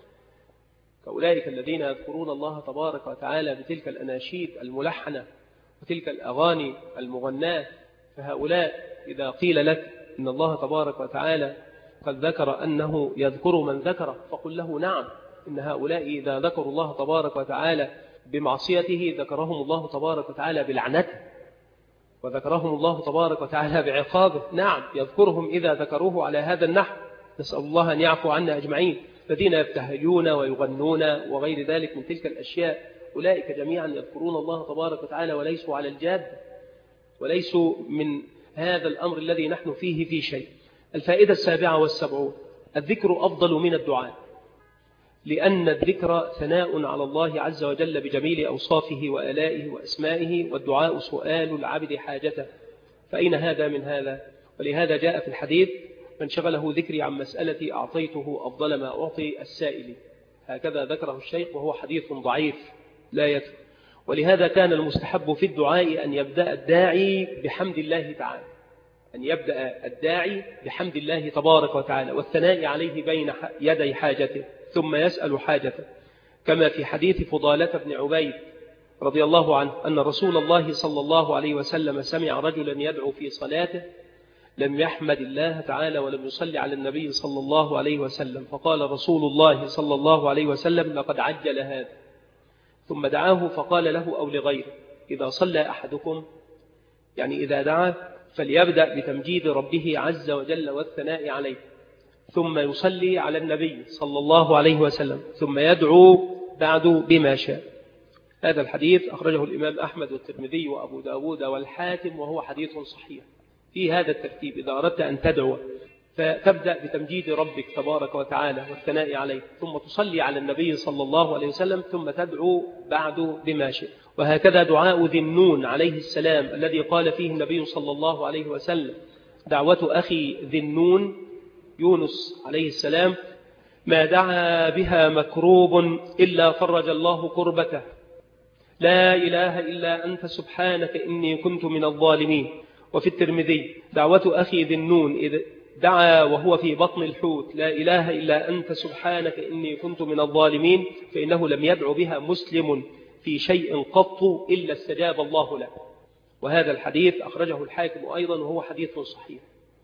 كأولئك الذين يذكرون الله تبارك وتعالى بتلك الأناشيد الملحنة وتلك الأغاني المغناة. فهؤلاء إذا قيل لك إن الله تبارك وتعالى قد ذكر أنه يذكر من ذكره، فقل له نعم، إن هؤلاء إذا ذكروا الله تبارك وتعالى بمعصيته ذكرهم الله تبارك وتعالى بلعنته، وذكرهم الله تبارك وتعالى بعقابه. نعم، يذكرهم إذا ذكروه على هذا النحو، نسأل الله أن يعفو عنا أجمعين. الذين يبتهجون ويغنون وغير ذلك من تلك الأشياء، أولئك جميعا يذكرون الله تبارك وتعالى وليسوا على الجاد، وليسوا من هذا الأمر الذي نحن فيه في شيء. الفائدة 77: الذكر أفضل من الدعاء، لأن الذكر ثناء على الله عز وجل بجميل أوصافه وآلائه وأسمائه، والدعاء سؤال العبد حاجته. فأين هذا من هذا؟ ولهذا جاء في الحديث: من شغله ذكري عن مسألتي أعطيته أفضل ما أعطي السائل. هكذا ذكره الشيخ، وهو حديث ضعيف لا يكفي. ولهذا كان المستحب في الدعاء أن يبدأ الداعي بحمد الله تعالى، أن يبدأ الداعي بحمد الله تبارك وتعالى والثناء عليه بين يدي حاجته ثم يسأل حاجته، كما في حديث فضالة بن عبيد رضي الله عنه أن رسول الله صلى الله عليه وسلم سمع رجلا يدعو في صلاته لم يحمد الله تعالى ولم يصلي على النبي صلى الله عليه وسلم، فقال رسول الله صلى الله عليه وسلم لقد عجل هذا، ثم دعاه فقال له أو لغيره إذا صلى أحدكم، يعني إذا دعا فليبدأ بتمجيد ربه عز وجل والثناء عليه، ثم يصلي على النبي صلى الله عليه وسلم، ثم يدعو بعد بما شاء. هذا الحديث أخرجه الإمام أحمد والترمذي وأبو داود والحاكم، وهو حديث صحيح. في هذا الترتيب إذا أردت أن تدعو فتبدأ بتمجيد ربك تبارك وتعالى والثناء عليه، ثم تصلي على النبي صلى الله عليه وسلم، ثم تدعو بعد بما شاء. وهكذا دعاء ذي النون عليه السلام الذي قال فيه النبي صلى الله عليه وسلم دعوة أخي ذي النون يونس عليه السلام ما دعا بها مكروب إلا فرج الله كربته، لا إله إلا أنت سبحانك إني كنت من الظالمين. وفي الترمذي دعوة أخي ذي النون إذ دعا وهو في بطن الحوت لا إله إلا أنت سبحانك إني كنت من الظالمين، فإنه لم يدع بها مسلم في شيء قط إلا استجاب الله له. وهذا الحديث أخرجه الحاكم أيضا وهو حديث صحيح.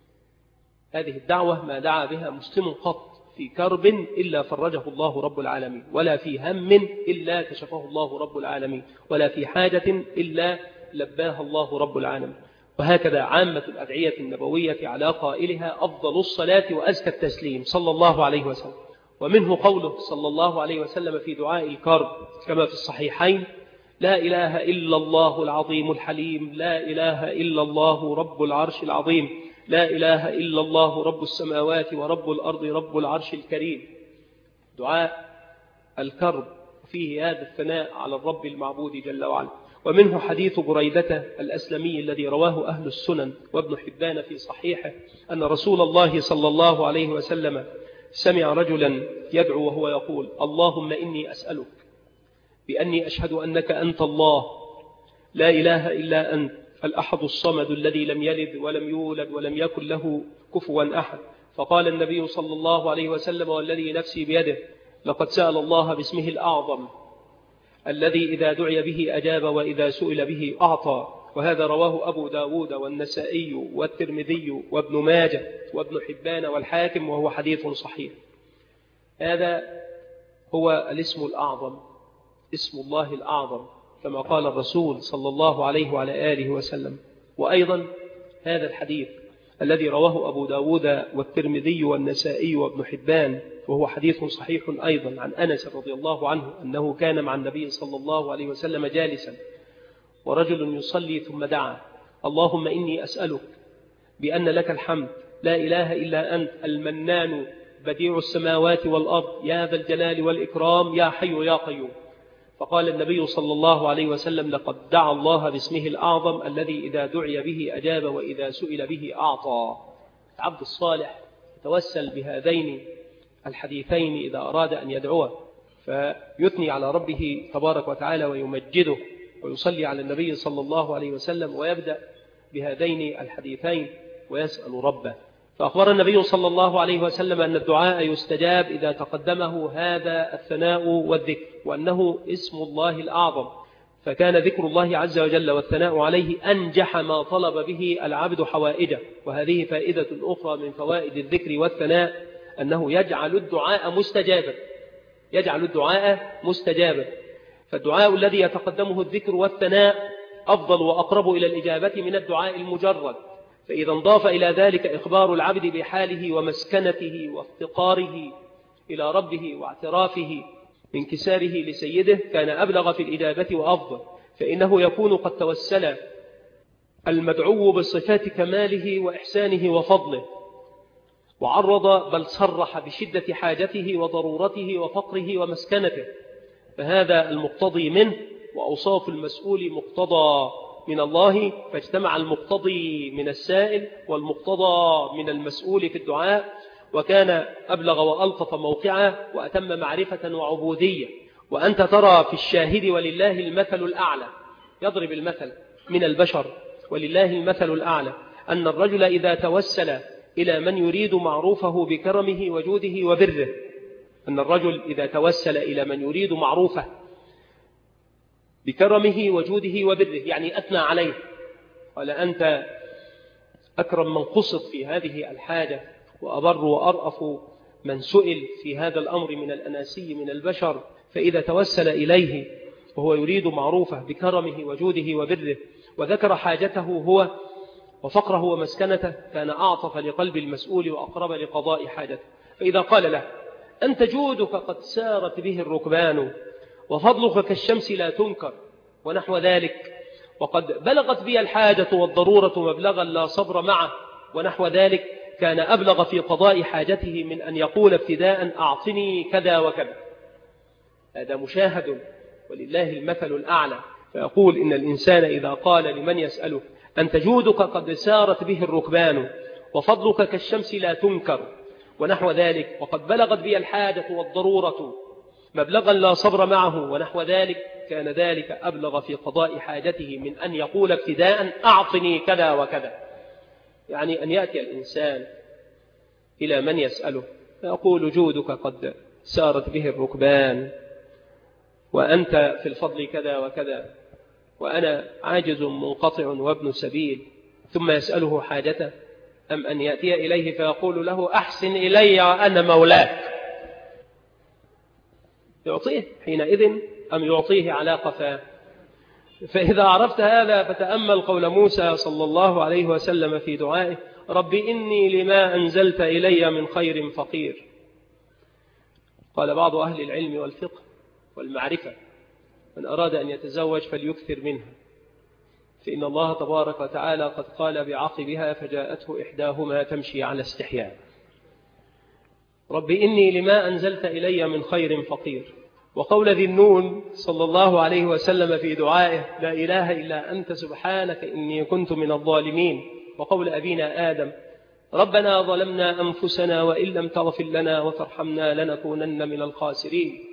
هذه الدعوة ما دعا بها مسلم قط في كرب إلا فرجه الله رب العالمين، ولا في هم إلا كشفه الله رب العالمين، ولا في حاجة إلا لباها الله رب العالمين. وهكذا عامة الأدعية النبوية على قائلها أفضل الصلاة وأزكى التسليم صلى الله عليه وسلم. ومنه قوله صلى الله عليه وسلم في دعاء الكرب كما في الصحيحين لا إله إلا الله العظيم الحليم، لا إله إلا الله رب العرش العظيم، لا إله إلا الله رب السماوات ورب الأرض رب العرش الكريم. دعاء الكرب فيه هذا الثناء على الرب المعبود جل وعلا. ومنه حديث بريدة الأسلمي الذي رواه أهل السنن وابن حبان في صحيحه أن رسول الله صلى الله عليه وسلم سمع رجلا يدعو وهو يقول اللهم إني أسألك بأني أشهد أنك أنت الله لا إله إلا أنت الأحد الصمد الذي لم يلد ولم يولد ولم يكن له كفوا أحد. فقال النبي صلى الله عليه وسلم والذي نفسي بيده لقد سأل الله باسمه الأعظم الذي إذا دعي به أجاب وإذا سئل به أعطى. وهذا رواه أبو داود والنسائي والترمذي وابن ماجه وابن حبان والحاكم وهو حديث صحيح. هذا هو الاسم الأعظم، اسم الله الأعظم كما قال الرسول صلى الله عليه وعلى آله وسلم. وأيضا هذا الحديث الذي رواه أبو داود والترمذي والنسائي وابن حبان وهو حديث صحيح أيضا عن أنس رضي الله عنه أنه كان مع النبي صلى الله عليه وسلم جالسا ورجل يصلي ثم دعا اللهم إني أسألك بأن لك الحمد لا إله إلا أنت المنان بديع السماوات والأرض يا ذا الجلال والإكرام يا حي يا قيوم. فقال النبي صلى الله عليه وسلم لقد دعا الله باسمه الأعظم الذي إذا دعي به أجاب وإذا سئل به أعطى. العبد الصالح يتوسل بهذين الحديثين إذا أراد أن يدعوه فيثني على ربه تبارك وتعالى ويمجده ويصلي على النبي صلى الله عليه وسلم ويبدأ بهذين الحديثين ويسأل ربه. فأخبر النبي صلى الله عليه وسلم أن الدعاء يستجاب إذا تقدمه هذا الثناء والذكر وأنه اسم الله الأعظم، فكان ذكر الله عز وجل والثناء عليه أنجح ما طلب به العبد حوائجه. وهذه فائدة أخرى من فوائد الذكر والثناء أنه يجعل الدعاء مستجابا، يجعل الدعاء مستجابا. فالدعاء الذي يتقدمه الذكر والثناء أفضل وأقرب إلى الإجابة من الدعاء المجرد. فإذا انضاف إلى ذلك إخبار العبد بحاله ومسكنته وافتقاره إلى ربه واعترافه بانكساره لسيده كان أبلغ في الإجابة وأفضل. فإنه يكون قد توسل المدعو بصفات كماله وإحسانه وفضله وعرض بل صرح بشدة حاجته وضرورته وفقره ومسكنته، فهذا المقتضي منه. وأوصاف المسؤول مقتضى من الله، فاجتمع المقتضي من السائل والمقتضى من المسؤول في الدعاء، وكان أبلغ وألطف موقعا وأتم معرفة وعبودية. وأنت ترى في الشاهد ولله المثل الأعلى، يضرب المثل من البشر ولله المثل الأعلى، أن الرجل إذا توسل إلى من يريد معروفه بكرمه وجوده وبره، أن الرجل إذا توسل إلى من يريد معروفه بكرمه وجوده وبره، يعني أثنى عليه، قال أنت أكرم من قصد في هذه الحاجة، وأبر وأرأف من سئل في هذا الأمر من الأناسي من البشر، فإذا توسل إليه وهو يريد معروفه بكرمه وجوده وبره وذكر حاجته هو وفقره ومسكنته، كان أعطف لقلب المسؤول وأقرب لقضاء حاجته. فإذا قال له أنت جودك قد سارت به الركبان وفضلك كالشمس لا تنكر ونحو ذلك، وقد بلغت بي الحاجة والضرورة مبلغا لا صبر معه ونحو ذلك، كان أبلغ في قضاء حاجته من أن يقول ابتداء أعطني كذا وكذا. هذا مشاهد ولله المثل الأعلى. فيقول إن الإنسان إذا قال لمن يسأله أنت جودك قد سارت به الركبان وفضلك كالشمس لا تنكر ونحو ذلك، وقد بلغت بي الحاجة والضرورة مبلغا لا صبر معه ونحو ذلك، كان ذلك أبلغ في قضاء حاجته من أن يقول ابتداء أعطني كذا وكذا. يعني أن يأتي الإنسان إلى من يسأله فيقول جودك قد سارت به الركبان وأنت في الفضل كذا وكذا وأنا عاجز منقطع وابن سبيل، ثم يسأله حاجته، أم أن يأتي إليه فيقول له أحسن إلي وأنا مولاك، يعطيه حينئذ أم يعطيه على قفاه؟ فإذا عرفت هذا فتأمل قول موسى صلى الله عليه وسلم في دعائه رب إني لما أنزلت إلي من خير فقير. قال بعض أهل العلم والفقه والمعرفة من أراد أن يتزوج فليكثر منها، فإن الله تبارك وتعالى قد قال بعقبها فجاءته إحداهما تمشي على استحياء. رب إني لما أنزلت إلي من خير فقير. وقول ذي النون صلى الله عليه وسلم في دعائه لا إله إلا أنت سبحانك إني كنت من الظالمين. وقول أبينا آدم ربنا ظلمنا أنفسنا وإن لم تغفر لنا وترحمنا لنكونن من الخاسرين.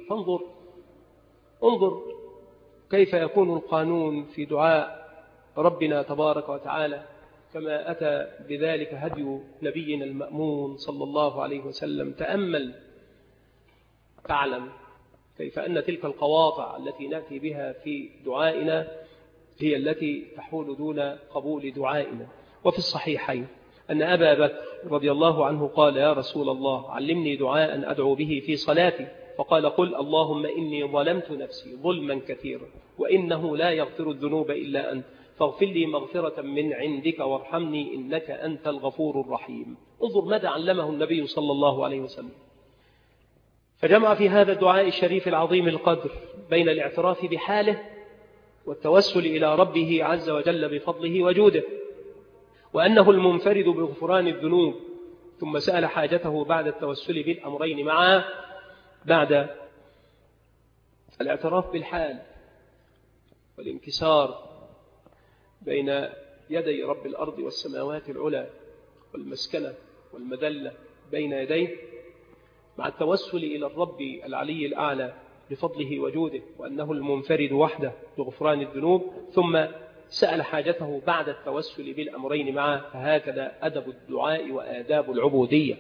انظر كيف يكون القانون في دعاء ربنا تبارك وتعالى كما أتى بذلك هدي نبينا المأمون صلى الله عليه وسلم. تأمل تعلم كيف أن تلك القواطع التي نأتي بها في دعائنا هي التي تحول دون قبول دعائنا. وفي الصحيحين أن أبا بكر رضي الله عنه قال يا رسول الله علمني دعاء أدعو به في صلاتي، فقال قل اللهم إني ظلمت نفسي ظلما كثيرا وإنه لا يغفر الذنوب إلا أنت فاغفر لي مغفرة من عندك وارحمني إنك أنت الغفور الرحيم. انظر ماذا علمه النبي صلى الله عليه وسلم، فجمع في هذا الدعاء الشريف العظيم القدر بين الاعتراف بحاله والتوسل إلى ربه عز وجل بفضله وجوده وأنه المنفرد بغفران الذنوب، ثم سأل حاجته بعد التوسل بالأمرين معا، بعد الاعتراف بالحال والانكسار بين يدي رب الأرض والسماوات العلى والمسكنة والمذلة بين يديه، مع التوسل إلى الرب العلي الأعلى بفضله وجوده وأنه المنفرد وحده بغفران الذنوب، ثم سأل حاجته بعد التوسل بالأمرين معا. فهكذا أدب الدعاء وآداب العبودية.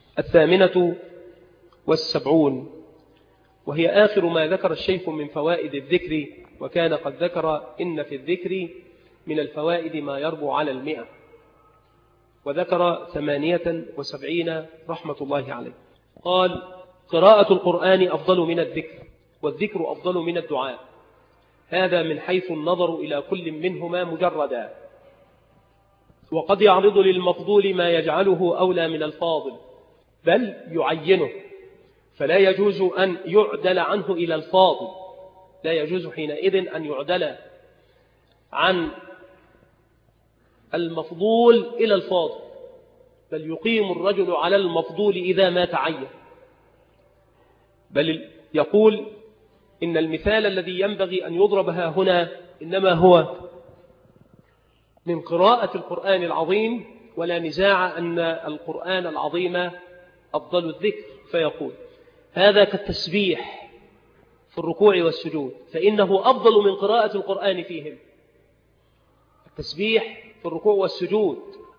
78 وهي آخر ما ذكر الشيخ من فوائد الذكر، وكان قد ذكر إن في الذكر من الفوائد ما يربو على 100، وذكر 78 رحمة الله عليه. قال قراءة القرآن أفضل من الذكر والذكر أفضل من الدعاء، هذا من حيث النظر إلى كل منهما مجردا، وقد يعرض للمفضول ما يجعله أولى من الفاضل بل يعينه، فلا يجوز أن يعدل عنه إلى الفاضل، لا يجوز حينئذ أن يعدل عن المفضول إلى الفاضل، بل يقيم الرجل على المفضول إذا ما تعين. بل يقول إن المثال الذي ينبغي أن يضرب هنا إنما هو من قراءة القرآن العظيم، ولا نزاع أن القرآن العظيم أفضل الذكر. فيقول هذا كالتسبيح في الركوع والسجود، فإنه أفضل من قراءة القرآن فيهم. التسبيح في الركوع والسجود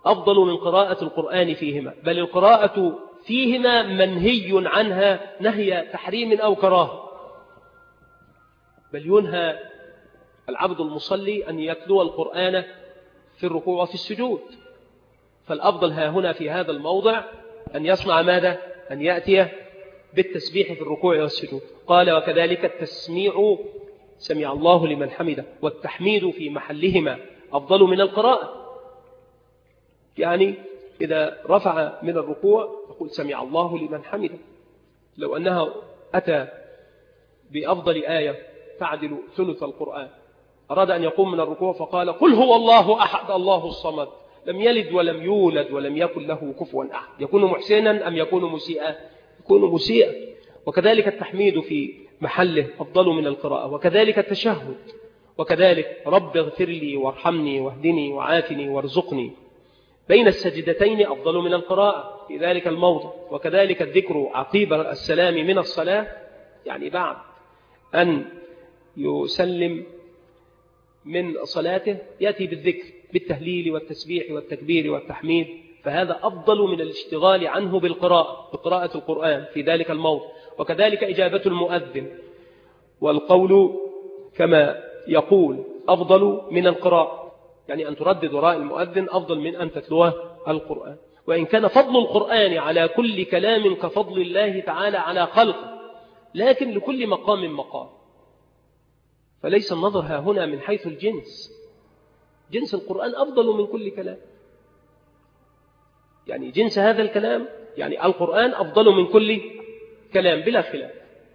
أفضل من قراءة القرآن فيهما، بل القراءة فيهما منهي عنها نهي تحريم أو كراهة، بل ينهى العبد المصلي أن يتلو القرآن في الركوع وفي السجود. فالأفضل ها هنا في هذا الموضع أن يصنع ماذا؟ أن يأتي بالتسبيح في الركوع والسجود. قال وكذلك التسميع سمع الله لمن حمده والتحميد في محلهما أفضل من القراءة. يعني إذا رفع من الركوع يقول سمع الله لمن حمده، لو أنها أتى بأفضل آية تعدل ثلث القرآن، أراد أن يقوم من الركوع فقال قل هو الله أحد الله الصمد لم يلد ولم يولد ولم يكن له كفوا أحد، يكون محسنا أم يكون مسيئا؟ يكون مسيئا. وكذلك التحميد في محله أفضل من القراءة، وكذلك التشهد، وكذلك رب اغفر لي وارحمني واهدني وعافني وارزقني بين السجدتين أفضل من القراءة في ذلك الموضع. وكذلك الذكر عقيب السلام من الصلاة، يعني بعد أن يسلم من صلاته يأتي بالذكر بالتهليل والتسبيح والتكبير والتحميد، فهذا أفضل من الاشتغال عنه بقراءة القرآن في ذلك الموضع. وكذلك إجابة المؤذن، والقول كما يقول أفضل من القراءة، يعني أن تردد وراء المؤذن أفضل من أن تتلوه القرآن. وإن كان فضل القرآن على كل كلام كفضل الله تعالى على خلقه، لكن لكل مقام مقام، فليس النظر ها هنا من حيث الجنس. جنس القرآن أفضل من كل كلام، يعني جنس هذا الكلام، يعني القرآن أفضل من كل كلام بلا خلاف،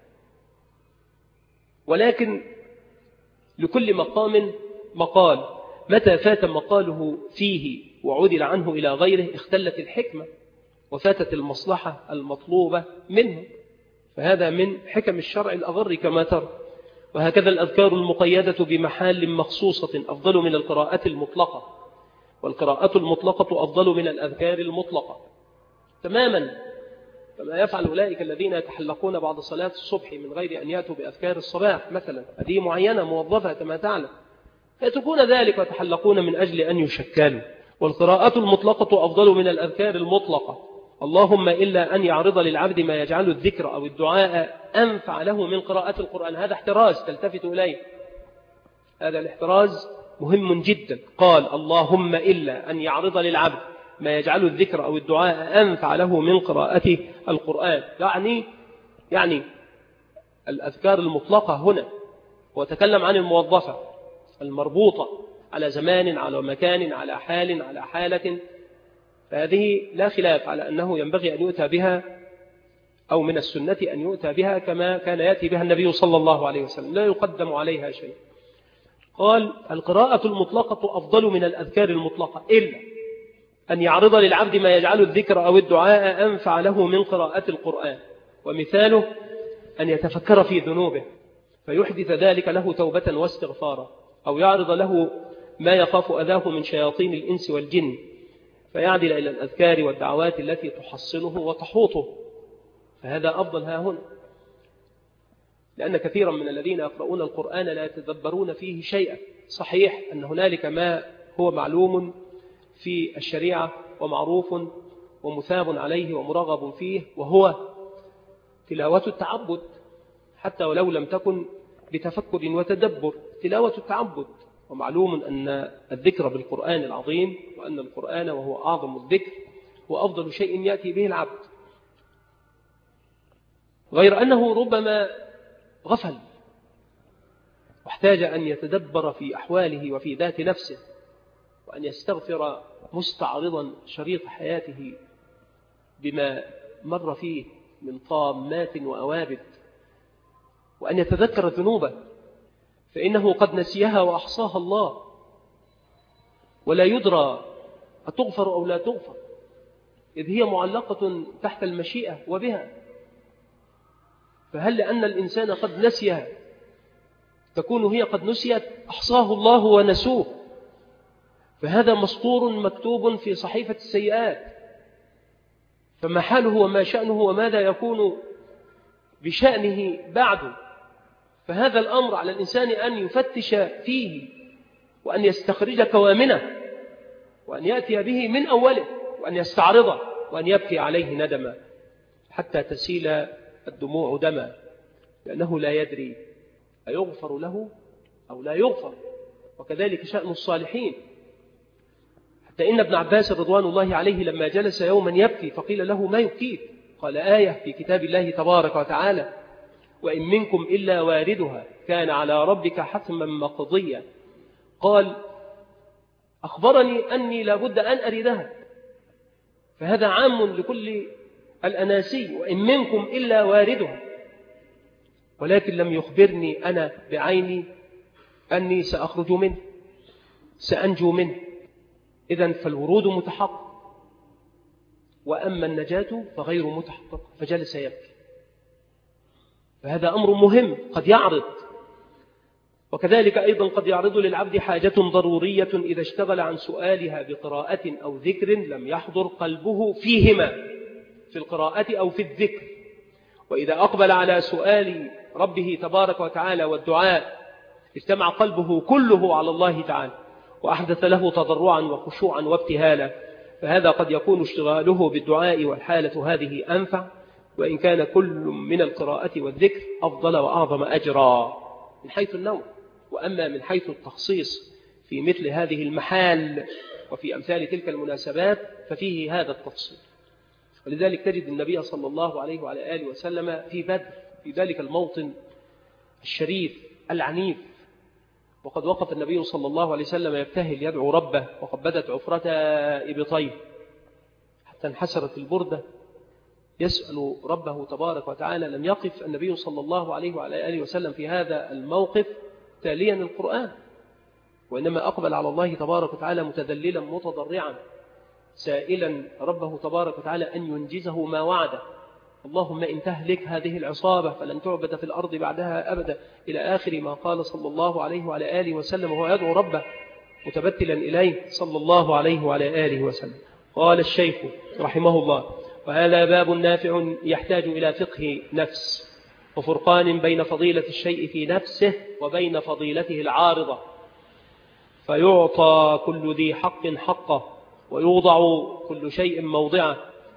ولكن لكل مقام مقال، متى فات مقاله فيه وعدل عنه إلى غيره اختلت الحكمة وفاتت المصلحة المطلوبة منه، فهذا من حكم الشرع الأغر كما ترى. وهكذا الأذكار المقيدة بمحال مخصوصة أفضل من القراءة المطلقة، والقراءة المطلقة أفضل من الأذكار المطلقة تماما، كما يفعل أولئك الذين يتحلقون بعد صلاة الصبح من غير أن يأتوا بأذكار الصباح مثلا، هذه معينة موظفة كما تعلم، فيتركون ذلك ويتحلقون من أجل أن يشكلوا. والقراءة المطلقة أفضل من الأذكار المطلقة، اللهم إلا أن يعرض للعبد ما يجعل الذكر أو الدعاء أنفع له من قراءة القرآن. هذا احتراز تلتفت إليه، هذا الاحتراز مهم جدا. قال اللهم إلا أن يعرض للعبد ما يجعل الذكر أو الدعاء أنفع له من قراءة القرآن، يعني الأذكار المطلقة هنا، وتكلم عن الموظفة المربوطة على زمان، على مكان، على حال، على حالة، فهذه لا خلاف على أنه ينبغي أن يؤتى بها، أو من السنة أن يؤتى بها كما كان يأتي بها النبي صلى الله عليه وسلم، لا يقدم عليها شيء. قال القراءة المطلقة أفضل من الأذكار المطلقة إلا أن يعرض للعبد ما يجعل الذكر أو الدعاء أنفع له من قراءة القرآن، ومثاله أن يتفكر في ذنوبه فيحدث ذلك له توبة واستغفارا، أو يعرض له ما يخاف أذاه من شياطين الإنس والجن فيعدل إلى الأذكار والدعوات التي تحصنه وتحوطه، فهذا أفضل ها هنا. لأن كثيرا من الذين يقرؤون القرآن لا يتدبرون فيه شيئا. صحيح أن هنالك ما هو معلوم في الشريعة ومعروف ومثاب عليه ومرغب فيه، وهو تلاوة التعبد، حتى ولو لم تكن بتفكر وتدبر، تلاوة التعبد. ومعلوم أن الذكر بالقرآن العظيم، وأن القرآن وهو أعظم الذكر وأفضل شيء يأتي به العبد، غير أنه ربما غفل واحتاج أن يتدبر في أحواله وفي ذات نفسه، وأن يستغفر مستعرضا شريط حياته بما مر فيه من طامات وأوابد، وأن يتذكر ذنوبه فإنه قد نسيها وأحصاها الله، ولا يدرى أتغفر أو لا تغفر، إذ هي معلقة تحت المشيئة وبها. فهل لأن الإنسان قد نسيها تكون هي قد نسيت؟ أحصاه الله ونسوه، فهذا مسطور مكتوب في صحيفة السيئات، فما حاله وما شأنه وماذا يكون بشأنه بعده؟ فهذا الأمر على الإنسان أن يفتش فيه وأن يستخرج كوامنه، وأن يأتي به من أوله وأن يستعرضه وأن يبكي عليه ندما حتى تسيل الدموع دما، لأنه لا يدري أيغفر له أو لا يغفر. وكذلك شأن الصالحين، حتى إن ابن عباس رضوان الله عليه لما جلس يوما يبكي فقيل له: ما يبكيك؟ قال: آية في كتاب الله تبارك وتعالى: وإن منكم إلا واردها كان على ربك حتما مقضيا. قال: أخبرني أني لابد أن أردها، فهذا عام لكل الأناسي، وإن منكم إلا واردها، ولكن لم يخبرني أنا بعيني أني سأخرج منه، سأنجو منه. إذن فالورود متحقق، وأما النجاة فغير متحقق. فجلس يبكي. فهذا أمر مهم قد يعرض، وكذلك أيضا قد يعرض للعبد حاجة ضرورية إذا اشتغل عن سؤالها بقراءة أو ذكر لم يحضر قلبه فيهما، في القراءة أو في الذكر. وإذا أقبل على سؤال ربه تبارك وتعالى والدعاء اجتمع قلبه كله على الله تعالى وأحدث له تضرعا وخشوعا وابتهالا، فهذا قد يكون اشتغاله بالدعاء والحالة هذه أنفع، وإن كان كل من القراءة والذكر أفضل وأعظم أجرا من حيث النوع. وأما من حيث التخصيص في مثل هذه المحال وفي أمثال تلك المناسبات ففيه هذا التفصيل. ولذلك تجد النبي صلى الله عليه وعلى آله وسلم في بدر، في ذلك الموطن الشريف العنيف، وقد وقف النبي صلى الله عليه وسلم يبتهل يدعو ربه، وقد بدت عفرة إبطيه حتى انحسرت البردة يسأل ربه تبارك وتعالى. لم يقف النبي صلى الله عليه وعلى آله وسلم في هذا الموقف تاليا القرآن، وإنما أقبل على الله تبارك وتعالى متذللا متضرعا سائلا ربه تبارك وتعالى أن ينجزه ما وعده. اللهم إن تهلك هذه العصابة فلن تعبد في الأرض بعدها أبدا، إلى آخر ما قال صلى الله عليه وعلى آله وسلم وهو يدعو ربه متبتلا إليه صلى الله عليه وعلى آله وسلم. قال الشيخ رحمه الله: وهذا باب نافع يحتاج إلى فقه نفس وفرقان بين فضيلة الشيء في نفسه وبين فضيلته العارضة، فيعطى كل ذي حق حقه ويوضع كل شيء موضعه.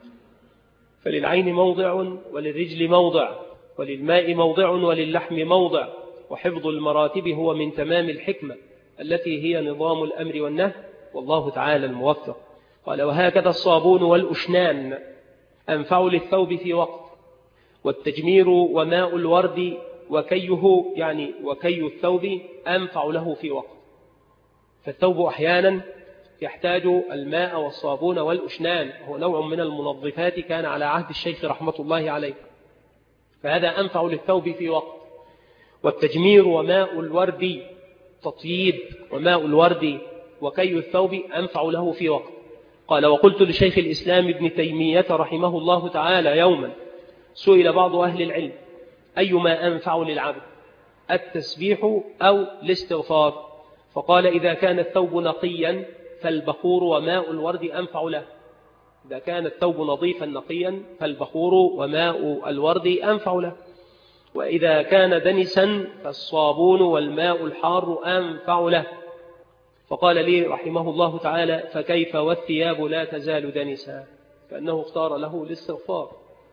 فللعين موضع وللرجل موضع وللماء موضع وللحم موضع، وحفظ المراتب هو من تمام الحكمة التي هي نظام الأمر والنهي، والله تعالى الموفق. قال: وهكذا الصابون والأشنان أنفع للثوب في وقت، والتجمير وماء الورد وكيه، يعني وكي الثوب أنفع له في وقت. فالثوب أحيانا يحتاج الماء والصابون والأشنان، هو نوع من المنظفات كان على عهد الشيخ رحمة الله عليه، فهذا أنفع للثوب في وقت. والتجمير وماء الورد تطيب وماء الورد وكي الثوب أنفع له في وقت. قال: وقلت لشيخ الإسلام ابن تيمية رحمه الله تعالى يوما: سئل بعض أهل العلم أيما أنفع للعبد، التسبيح أو الاستغفار؟ فقال: إذا كان الثوب نقيا فالبخور وماء الورد أنفع له. إذا كان الثوب نظيفا نقيا فالبخور وماء الورد أنفع له. وإذا كان دنسا فالصابون والماء الحار أنفع له. فقال لي رحمه الله تعالى: فكيف والثياب لا تزال دنسا؟ فأنه اختار له الاستغفار.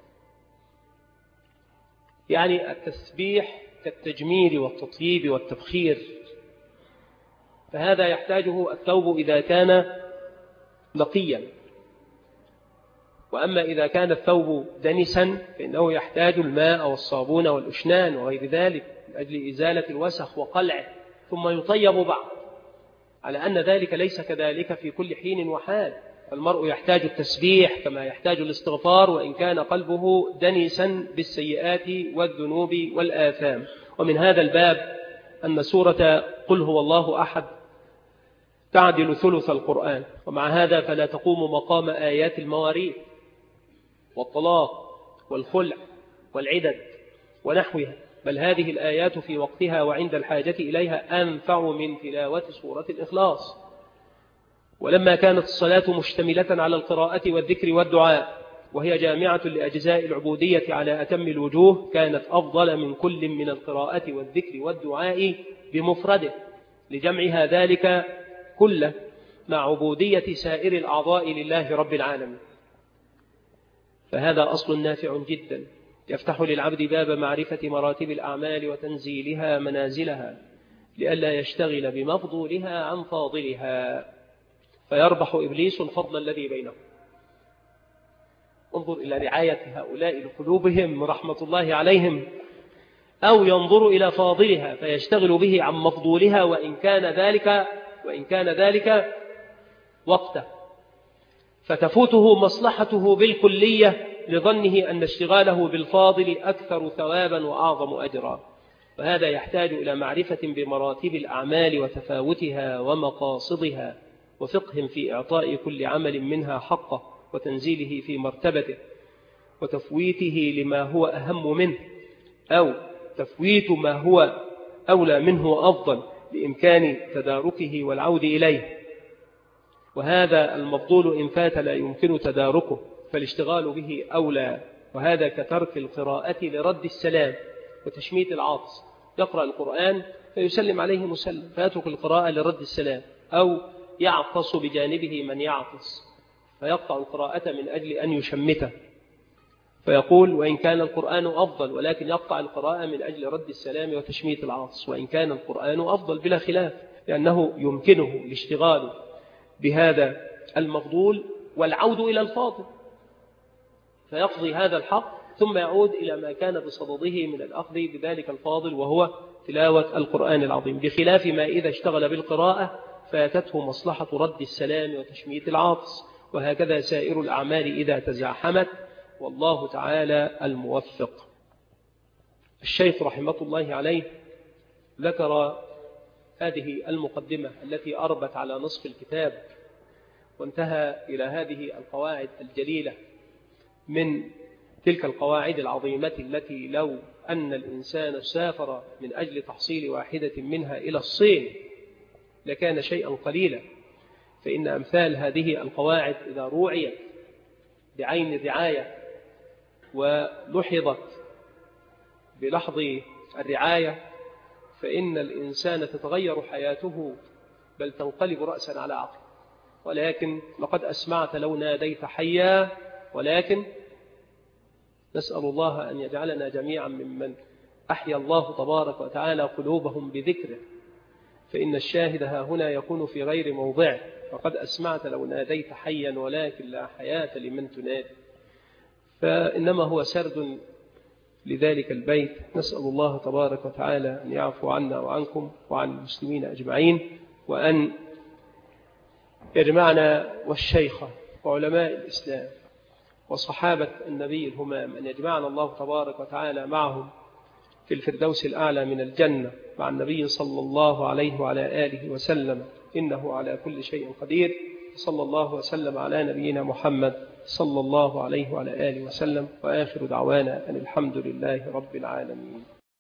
يعني التسبيح كالتجميل والتطييب والتبخير، فهذا يحتاجه الثوب إذا كان نقيا. وأما إذا كان الثوب دنسا فإنه يحتاج الماء والصابون والأشنان وغير ذلك من أجل إزالة الوسخ وقلعه، ثم يطيب بعد، على أن ذلك ليس كذلك في كل حين وحال. المرء يحتاج التسبيح كما يحتاج الاستغفار، وإن كان قلبه دنسا بالسيئات والذنوب والآثام. ومن هذا الباب أن سورة قل هو الله أحد تعدل ثلث القرآن، ومع هذا فلا تقوم مقام آيات المواريث والطلاق والخلع والعدد ونحوها، بل هذه الآيات في وقتها وعند الحاجة إليها أنفع من تلاوة سورة الإخلاص. ولما كانت الصلاة مشتملة على القراءة والذكر والدعاء، وهي جامعة لأجزاء العبودية على أتم الوجوه، كانت أفضل من كل من القراءة والذكر والدعاء بمفرده لجمعها ذلك كله. مع عبودية سائر الأعضاء لله رب العالمين. فهذا أصل نافع جدا يفتح للعبد باب معرفة مراتب الأعمال وتنزيلها منازلها لئلا يشتغل بمفضولها عن فاضلها فيربح إبليس الفضل الذي بينهم. انظر إلى رعاية هؤلاء لقلوبهم رحمة الله عليهم، أو ينظر إلى فاضلها فيشتغل به عن مفضولها وإن كان ذلك وقته، فتفوته مصلحته بالكلية لظنه أن اشتغاله بالفاضل أكثر ثوابا وأعظم أجرا. وهذا يحتاج إلى معرفة بمراتب الأعمال وتفاوتها ومقاصدها، وفقه في إعطاء كل عمل منها حقه وتنزيله في مرتبته، وتفويته لما هو أهم منه أو تفويت ما هو أولى منه وأفضل بإمكان تداركه والعود إليه. وهذا المفضول إن فات لا يمكن تداركه فالاشتغال به أولى، وهذا كترك القراءة لرد السلام وتشميت العاطس. يقرأ القرآن فيسلم عليه مسلم فيترك القراءة لرد السلام، أو يعطس بجانبه من يعطس فيقطع القراءة من أجل أن يشمته، فيقول وإن كان القرآن أفضل، ولكن يقطع القراءة من أجل رد السلام وتشميت العاطس، وإن كان القرآن أفضل بلا خلاف، لأنه يمكنه الاشتغال بهذا المفضول والعود إلى الفاضل فيقضي هذا الحق ثم يعود إلى ما كان بصدده من الأخذ بذلك الفاضل وهو تلاوة القرآن العظيم، بخلاف ما إذا اشتغل بالقراءة فاتته مصلحة رد السلام وتشميت العاطس. وهكذا سائر الأعمال إذا تزاحمت، والله تعالى الموفق. الشيخ رحمة الله عليه ذكر هذه المقدمة التي أربت على نصف الكتاب، وانتهى إلى هذه القواعد الجليلة من تلك القواعد العظيمة التي لو أن الإنسان سافر من أجل تحصيل واحدة منها إلى الصين لكان شيئا قليلا، فإن أمثال هذه القواعد إذا روعيت بعين الرعاية ولحظت بلحظ الرعاية فإن الإنسان تتغير حياته بل تنقلب رأسا على عقل. ولكن لقد أسمعت لو ناديت حيا، ولكن نسأل الله أن يجعلنا جميعا ممن أحيا الله تبارك وتعالى قلوبهم بذكره، فإن الشاهد ها هنا يكون في غير موضعه. وقد أسمعت لو ناديت حيا ولكن لا حياة لمن تنادي، فإنما هو سرد لذلك البيت. نسأل الله تبارك وتعالى أن يعفو عنا وعنكم وعن المسلمين أجمعين، وأن يجمعنا والشيخ وعلماء الإسلام وصحابة النبي الهمام أن يجمعنا الله تبارك وتعالى معهم في الفردوس الأعلى من الجنة مع النبي صلى الله عليه وعلى آله وسلم، إنه على كل شيء قدير. صلى الله وسلم على نبينا محمد صلى الله عليه وعلى آله وسلم، وآخر دعوانا أن الحمد لله رب العالمين.